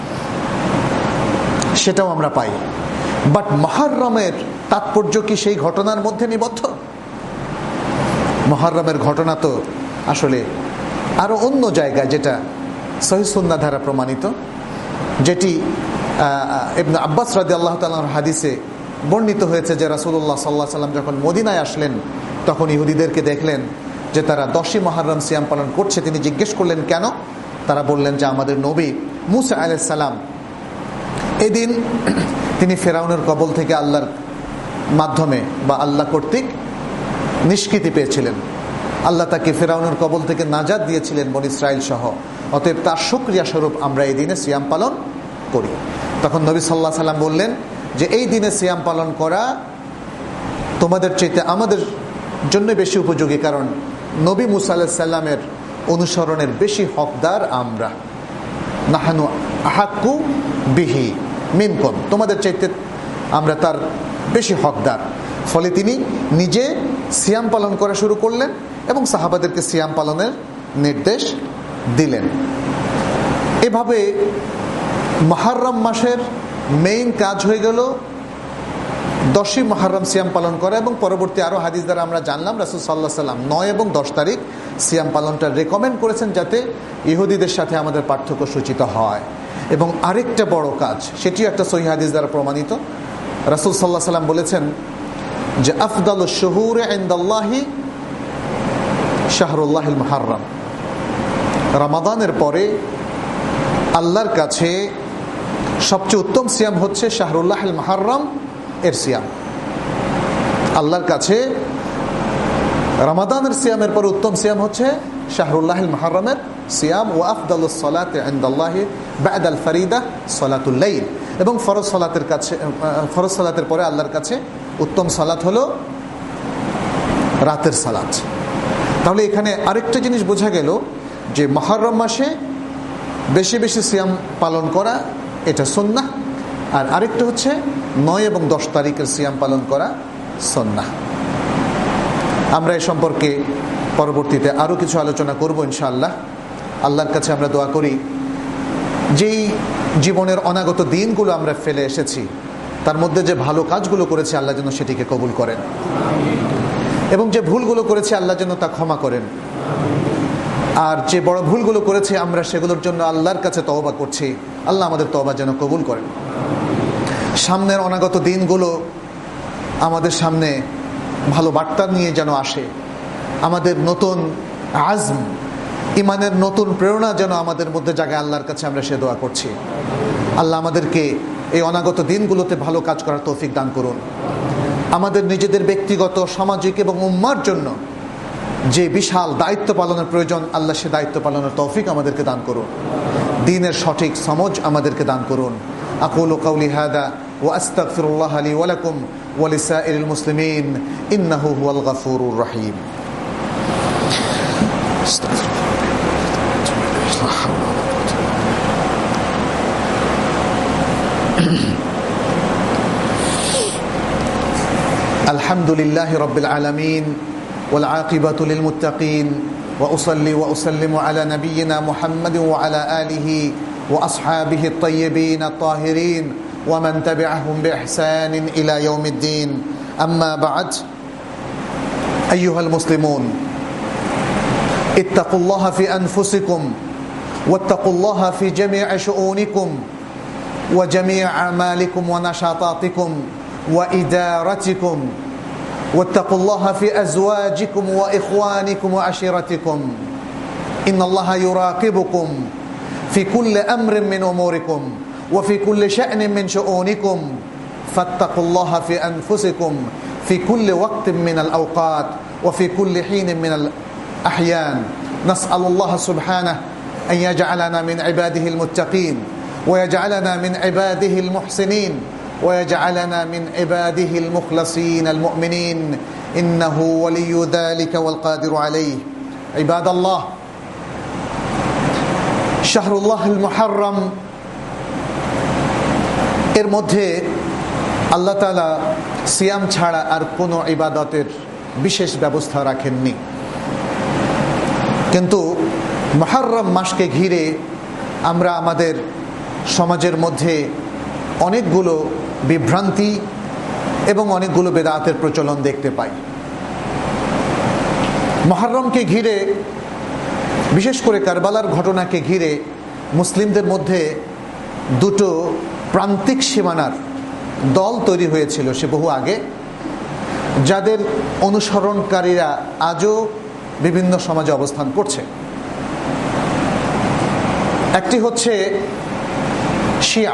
সেটাও আমরা পাই। বাট মুহররমের তাৎপর্য কি সেই ঘটনার মধ্যে নিবদ্ধ? মুহররমের ঘটনা তো আসলে আরো অন্য জায়গায়, যেটা সহিহ সুন্নাহ দ্বারা প্রমাণিত, যেটি ইবনে আব্বাস রাদিয়াল্লাহু তাআলার হাদিসে বর্ণিত হয়েছে যে রাসূলুল্লাহ সাল্লাল্লাহু আলাইহি ওয়াসাল্লাম যখন মদিনায় আসলেন তখন ইহুদিদেরকে দেখলেন যে তারা দশই মুহররম সিয়াম পালন করছে। তিনি জিজ্ঞেস করলেন কেন? তারা বললেন যে আমাদের নবী মুসা আলাইহিস সালাম এদিন তিনি ফেরাউনের কবল থেকে আল্লাহর মাধ্যমে বা আল্লাহ কর্তৃক নিষ্কৃতি পেয়েছিলেন। আল্লাহ তাকে ফেরাউনের কবল থেকে নাজাত দিয়েছিলেন বনী ইসরাইল সহ, অতএব তার শুকরিয়া স্বরূপ আমরা এই দিনে সিয়াম পালন করি। তখন নবী সাল্লাল্লাহু আলাইহি সাল্লাম বললেন যে এই দিনে সিয়াম পালন করা তোমাদের চাইতে আমাদের জন্য বেশি উপযোগী, কারণ নবী মুসা আলাইহিস সালামের অনুসরণের বেশি হকদার আমরা। নাহানু আহাক্কু বিহি মিনকুম, তোমাদের চাইতে আমরা তার বেশি হকদার। ফলে তিনি নিজে সিয়াম পালন করা শুরু করলেন এবং সাহাবাদেরকে সিয়াম পালনের নির্দেশ দিলেন। এভাবে মুহররম মাসের মেইন কাজ হয়ে গেল দশই মুহররম সিয়াম পালন করা, এবং পরবর্তী আরো হাদিস দ্বারা আমরা জানলাম রাসূল সাল্লাল্লাহু আলাইহি সাল্লাম নয় এবং দশ তারিখ সিয়াম পালনটা রেকমেন্ড করেছেন, যাতে ইহুদিদের সাথে আমাদের পার্থক্য সূচিত হয়। এবং আরেকটা বড় কাজ, সেটিও একটা সহিহ হাদিস দ্বারা প্রমাণিত। রাসূল সাল্লাল্লাহু আলাইহি সাল্লাম বলেছেন যে আফদালুশ শুহুরি ইনদাল্লাহি শাহরুল্লাহিল মুহাররম, রমাদানের পরে আল্লাহর কাছে সবচেয়ে উত্তম সিয়াম হচ্ছে শাহরুল্লাহিল মুহাররম এর সিয়াম। আল্লাহর কাছে রমাদানের সিয়ামের পর উত্তম সিয়াম হচ্ছে শাহরুল্লাহিল মুহাররমের সিয়াম। ও আফদালুস সালাতি ইনদাল্লাহি বা'দাল ফরিদা সালাতুল লাইল, এবং ফরজ সালাতের কাছে ফরজ সালাতের পরে আল্লাহর কাছে উত্তম সালাত হলো রাতের সালাত। তাহলে এখানে আরেকটা জিনিস বোঝা গেল যে মুহররম মাসে বেশি বেশি সিয়াম পালন করা এটা সুন্নাহ, আর আরেকটা হচ্ছে নয় এবং দশ তারিখের সিয়াম পালন করা সুন্নাহ। আমরা এ সম্পর্কে পরবর্তীতে আরও কিছু আলোচনা করব ইনশাআল্লাহ। আল্লাহর কাছে আমরা দোয়া করি যেই জীবনের অনাগত দিনগুলো আমরা ফেলে এসেছি তার মধ্যে যে ভালো কাজগুলো করেছি আল্লাহ যেন সেটিকে কবুল করেন, এবং যে ভুলগুলো করেছি আল্লাহ যেন তা ক্ষমা করেন। আর যে বড় ভুলগুলো করেছি আমরা সেগুলোর জন্য আল্লাহর কাছে তওবা করছি, আল্লাহ আমাদের তওবা যেন কবুল করেন। সামনের অনাগত দিনগুলো আমাদের সামনে ভালো বার্তা নিয়ে যেন আসে, আমাদের নতুন আজম, ইমানের নতুন প্রেরণা যেন আমাদের মধ্যে জাগায়, আল্লাহর কাছে আমরা সে দোয়া করছি। আল্লাহ আমাদেরকে এই অনাগত দিনগুলোতে ভালো কাজ করার তৌফিক দান করুন। আমাদের নিজেদের ব্যক্তিগত, সামাজিক এবং উম্মার জন্য যে বিশাল দায়িত্ব পালনের প্রয়োজন, আল্লাহ সে দায়িত্ব পালনের তৌফিক আমাদেরকে দান করুন। দ্বীনের সঠিক সমঝ আমাদেরকে দান করুন। আকুলু কাউলি হাদা ওয়া আস্তাগফিরুল্লাহ লি ওয়া লাকুম ওয়া লিসাইরিল মুসলিমিন ইন্নাহু হুয়াল গফুরুর রহিম। আলহামদুলিল্লাহি রাব্বিল আলামিন ওয়াল আকিবাতু লিল মুত্তাকিন ওয়া উসাল্লি ওয়া উসাল্লিমু আলা নাবিয়িনা মুহাম্মাদিন ওয়া আলা আলিহি ওয়া আসহাবিহি আত-তাইয়্যিবিন আত-তাহিরিন ওয়া মান তাবি'আহুম বিইহসানিন ইলা ইয়াউমিদ্দিন। আম্মা বা'দ, আইয়ুহাল মুসলিমুন, ইত্তাকুল্লাহা ফি আনফুসিকুম ওয়াত্তাকুল্লাহা ফি জামি'i শুউনিকুম ওয়া জামি'i আমালিকুম ওয়া নাশাতাতিকুম ওয়া ইদারাতিকুম واتقوا الله في أزواجكم وإخوانكم وعشيرتكم إن الله يراقبكم في كل أمر من أموركم وفي كل شأن من شؤونكم فاتقوا الله في أنفسكم في كل وقت من الأوقات وفي كل حين من الأحيان. نسأل الله سبحانه أن يجعلنا من عباده المتقين ويجعلنا من عباده المحسنين ويجعلنا من عباده المخلصين المؤمنين إنه ولي ذلك والقادر عليه. عباد الله، شهر الله المحرم এর মধ্যে আল্লাহ তাআলা সিয়াম ছাড়া আর কোনো ইবাদতের বিশেষ ব্যবস্থা রাখেননি, কিন্তু মুহররম মাসকে ঘিরে আমরা আমাদের সমাজের মধ্যে অনেকগুলো বিভ্রান্তি এবং অনেকগুলো বেদাতের প্রচলন দেখতে পাই। মুহররমকে ঘিরে, বিশেষ করে কারবালার ঘটনাকে ঘিরে মুসলিমদের মধ্যে দুটো প্রান্তিক সীমানার দল তৈরি হয়েছিল সে বহু আগে, যাদের অনুসরণকারীরা আজও বিভিন্ন সমাজে অবস্থান করছে। একটি হচ্ছে শিয়া,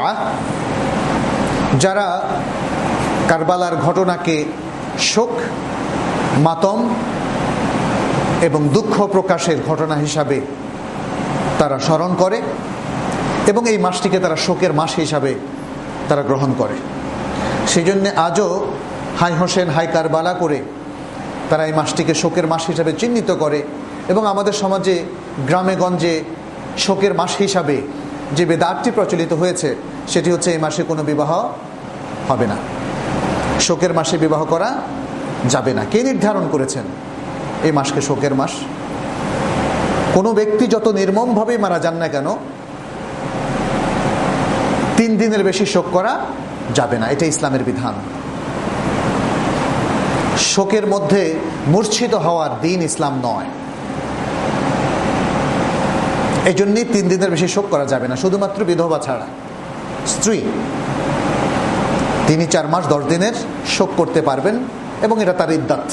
যারা কারবালার ঘটনাকে শোক, মাতম এবং দুঃখ প্রকাশের ঘটনা হিসাবে তারা স্মরণ করে এবং এই মাসটিকে তারা শোকের মাস হিসাবে তারা গ্রহণ করে। সেই জন্যে আজও হাই হোসেন হাই কারবালা করে তারা এই মাসটিকে শোকের মাস হিসাবে চিহ্নিত করে, এবং আমাদের সমাজে গ্রামে গঞ্জে শোকের মাস হিসাবে যে বেদাতটি প্রচলিত হয়েছে সেটি হচ্ছে এই মাসে কোনো বিবাহ হবে না, শোকের মাসে বিবাহ করা যাবে না। কে নির্ধারণ করেছেন এই মাসকে শোকের মাস? কোনো ব্যক্তি যত নির্মমভাবেই মারা যান না কেন, তিন দিনের বেশি শোক করা যাবে না, এটা ইসলামের বিধান। শোকের মধ্যে মূর্ছিত হওয়ার দিন ইসলাম নয়। এই জন্যই তিন দিনের বেশি শোক করা যাবে না, শুধুমাত্র বিধবা ছাড়া। স্ত্রী তিনি চার মাস দশ দিনের শোক করতে পারবেন এবং এটা তার ইদ্দাত।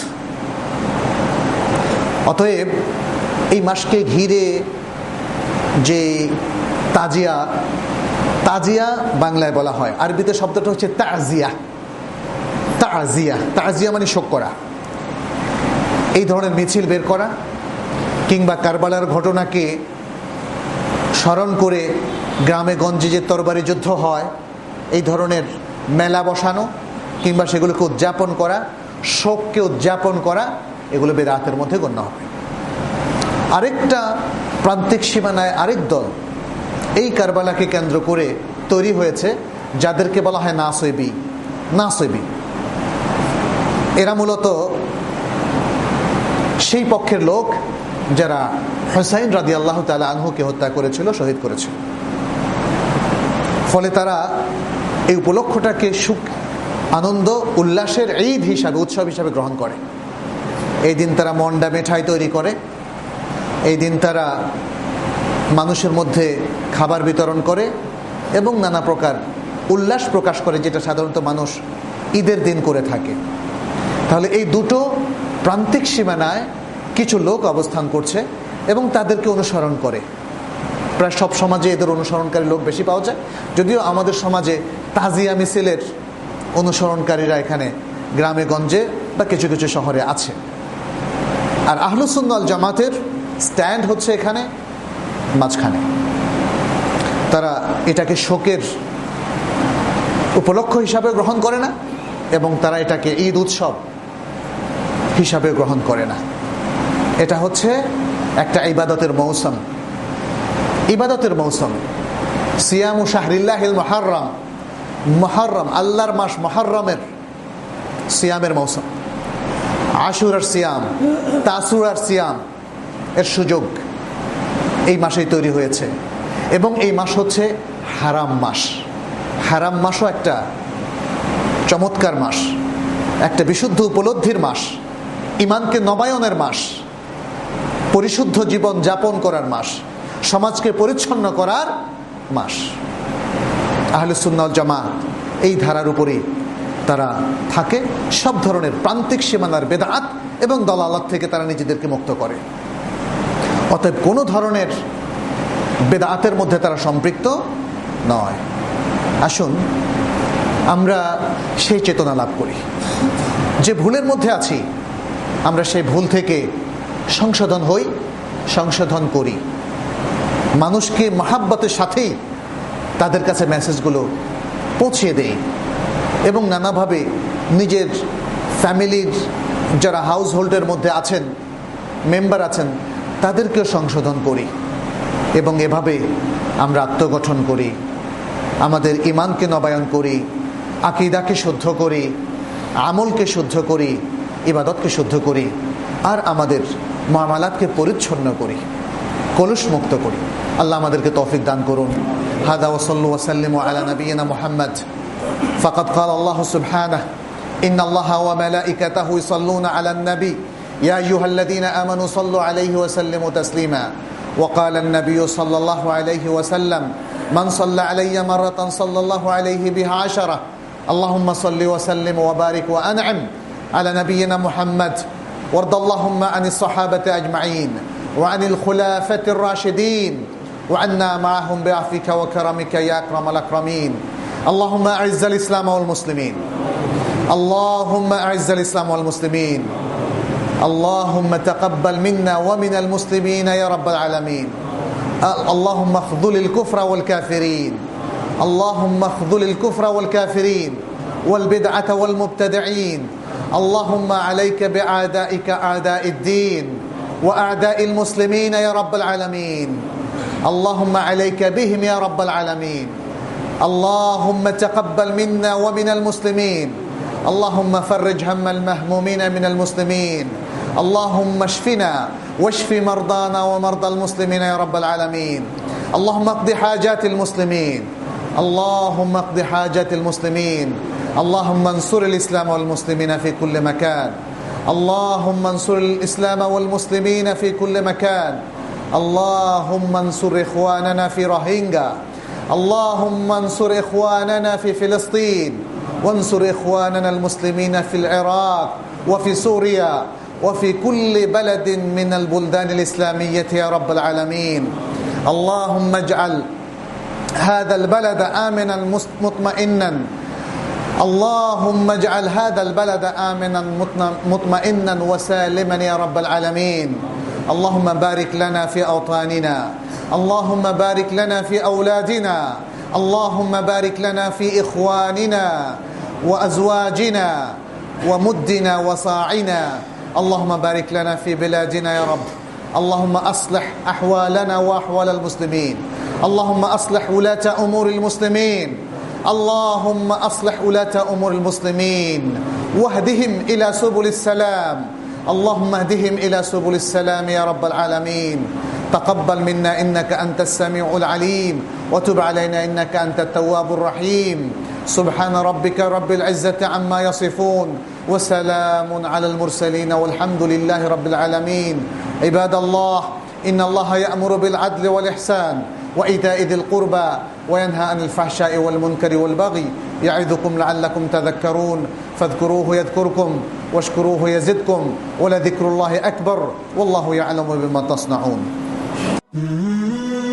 অতএব এই মাসকে ঘিরে যে তাজিয়া, তাজিয়া বাংলায় বলা হয়, আরবিতে শব্দটা হচ্ছে তাজিয়া। তাজিয়া তাজিয়া মানে শোক করা। এই ধরনের মিছিল বের করা কিংবা কারবালার ঘটনাকে স্মরণ করে গ্রামে গঞ্জে যে তরবারি যুদ্ধ হয় এই ধরনের মেলা বসানো কিংবা সেগুলোকে উদযাপন করা, শোককে উদযাপন করা, এগুলো বেদাতের মধ্যে গণ্য হবে। আরেকটা প্রান্তিক সীমানায় আরেক দল এই কারবালাকে কেন্দ্র করে তৈরি হয়েছে, যাদেরকে বলা হয় নাসইবি। নাসইবি এরা মূলত সেই পক্ষের লোক যারা হুসাইন রাদিয়াল্লাহু তাআলা আনহুকে হত্যা করেছিল, শহীদ করেছিল। ফলে তারা এই উপলক্ষটাকে সুখ, আনন্দ, উল্লাসের ঈদ হিসাবে, উৎসব হিসাবে গ্রহণ করে। এই দিন তারা মন্ডা মিঠাই তৈরি করে, এই দিন তারা মানুষের মধ্যে খাবার বিতরণ করে এবং নানা প্রকার উল্লাস প্রকাশ করে, যেটা সাধারণত মানুষ ঈদের দিন করে থাকে। তাহলে এই দুটো প্রান্তিক সীমানায় কিছু লোক অবস্থান করছে এবং তাদেরকে অনুসরণ করে। প্রায় সব সমাজে এদের অনুসরণকারী লোক বেশি পাওয়া যায়, যদিও আমাদের সমাজে তাজিয়া মিছিলের অনুসরণকারীরা এখানে গ্রামে গঞ্জে বা কিছু কিছু শহরে আছে। আর আহলুস সুন্নাহ ওয়াল জামাতের স্ট্যান্ড হচ্ছে এখানে মাঝখানে। তারা এটাকে শোকের উপলক্ষ হিসাবে গ্রহণ করে না এবং তারা এটাকে ঈদ উৎসব হিসাবে গ্রহণ করে না। এটা হচ্ছে একটা ইবাদতের মৌসুম, ইবাদতের মৌসুম। সিয়ামু শাহরিল্লাহিল মুহাররম, মুহাররম আল্লাহর মাস মুহাররমের সিয়ামের মৌসুম। আশুরার সিয়াম, তাসুরার সিয়াম এর সুযোগ এই মাসেই তৈরি হয়েছে এবং এই মাস হচ্ছে হারাম মাস। হারাম মাসও একটা চমৎকার মাস, একটা বিশুদ্ধ উপলব্ধির মাস, ইমানকে নবায়নের মাস, পরিশুদ্ধ জীবন যাপন করার মাস, সমাজকে পরিচ্ছন্ন করার মাস। আহলে সুন্নাহ ওয়াল জামাত এই ধারার উপরেই তারা থাকে। সব ধরনের প্রান্তিক সীমানার বেদাত এবং দলালাত থেকে তারা নিজেদেরকে মুক্ত করে। অতএব কোনো ধরনের বেদাতের মধ্যে তারা সম্পৃক্ত নয়। আসুন আমরা সেই চেতনা লাভ করি, যে ভুলের মধ্যে আছি আমরা সেই ভুল থেকে সংশোধন হই, সংশোধন করি। মানুষকে মহাব্বতের সাথেই তাদের কাছে মেসেজগুলো পৌঁছিয়ে দেই এবং নানাভাবে নিজের ফ্যামিলির যারা হাউস হোল্ডের মধ্যে আছেন, মেম্বার আছেন, তাদেরকেও সংশোধন করি এবং এভাবে আমরা আত্মগঠন করি, আমাদের ইমানকে নবায়ন করি, আকীদাকে শুদ্ধ করি, আমলকে শুদ্ধ করি, ইবাদতকে শুদ্ধ করি, আর আমাদের মুআমালাতকে পরিচ্ছন্ন করি, কলুষ মুক্ত করি। আল্লাহ আমাদেরকে তৌফিক দান করুন। হাদা ওয়া সাল্লু ওয়া সাল্লিমু আলা নাবিয়িনা মুহাম্মদ। ফাকাদ ক্বালা আল্লাহু সুবহানাহু ইন্নাল্লাহা ওয়া মালাইকাতাহু ইউসাল্লুনা আলান নবী ইয়া আইয়ুহাল্লাযীনা আমানু সাল্লু আলাইহি ওয়া সাল্লিমু তাসলিমা। ওয়া ক্বালা আন-নাবিয়্যু সাল্লাল্লাহু আলাইহি ওয়া সাল্লাম মান সাল্লা আলাইয়া মাররাতান সাল্লাল্লাহু আলাইহি বিহা আশারা। আল্লাহুম্মা সাল্লি ওয়া সাল্লিম ওয়া বারিক ওয়া আন'আম আলা নাবিয়িনা মুহাম্মদ ওয়ারদ আল্লাহুম্মা আনিস সাহাবাতি আজমাইন ওয়া আনিল খুলাফাতির রাশিদিন ওয়া আন্না মা'আহুম বিআফিকা ওয়া কারামিকা ইয়া আকরামাল আকরামিন। আল্লাহুম্মা আ'ইজ্জাল ইসলাম ওয়াল মুসলিমিন, আল্লাহুম্মা আ'ইজ্জাল ইসলাম ওয়াল মুসলিমিন, আল্লাহুম্মা তাকাব্বাল মিন্না ওয়া মিনাল মুসলিমিন ইয়া রাব্বাল আলামিন। আল্লাহুম্মা খযুলিল কুফরা ওয়াল কাফিরিন, আল্লাহুম্মা খযুলিল কুফরা ওয়াল কাফিরিন ওয়াল বিদআতা ওয়াল মুবতাদিঈন। আল্লাহুম্মা আলাইকা বিআদাইকা আদাইদ দ্বীন ওয়া আদাইল মুসলিমিন ইয়া রাব্বাল আলামিন। আল্লাহুম্মা আলাইকা বিহিম ইয়া রাব্বাল আলামিন। اللهم تقبل منا ومن المسلمين. اللهم فرج هم المهمومين من المسلمين. اللهم اشفنا واشف مرضانا ومرضى المسلمين يا رب العالمين. اللهم اقض حاجات المسلمين. اللهم اقض حاجات المسلمين. اللهم انصر الإسلام والمسلمين في كل مكان. اللهم انصر الإسلام والمسلمين في كل مكان. اللهم انصر إخواننا في روهينجا، اللهم انصر إخواننا في فلسطين، وانصر إخواننا المسلمين في العراق وفي سوريا وفي كل بلد من البلدان الإسلامية يا رب العالمين. اللهم اجعل هذا البلد آمنا مطمئنا، اللهم اجعل هذا البلد آمنا مطمئنا وسالما يا رب العالمين. اللهم بارك لنا في أوطاننا، اللهم بارك لنا في أولادنا، اللهم بارك لنا في إخواننا وأزواجنا ومدنا وصاعنا، اللهم بارك لنا في بلادنا يا رب. اللهم أصلح أحوالنا وأحوال المسلمين، اللهم أصلح ولاة أمور المسلمين، اللهم أصلح ولاة أمور المسلمين واهدهم إلى سبل السلام، اللهم اهدهم إلى سبل السلام يا رب العالمين. تقبل منا إنك أنت السميع العليم، وتب علينا إنك أنت التواب الرحيم. سبحان ربك رب العزة عما يصفون، وسلام على المرسلين، والحمد لله رب العالمين. عباد الله، إن الله يأمر بالعدل والإحسان وإيتاء ذي القربى وينهى عن الفحشاء والمنكر والبغي، يعظكم لعلكم تذكرون. فاذكروه يذكركم واشكروه يزدكم، ولذكر الله أكبر، والله يعلم بما تصنعون.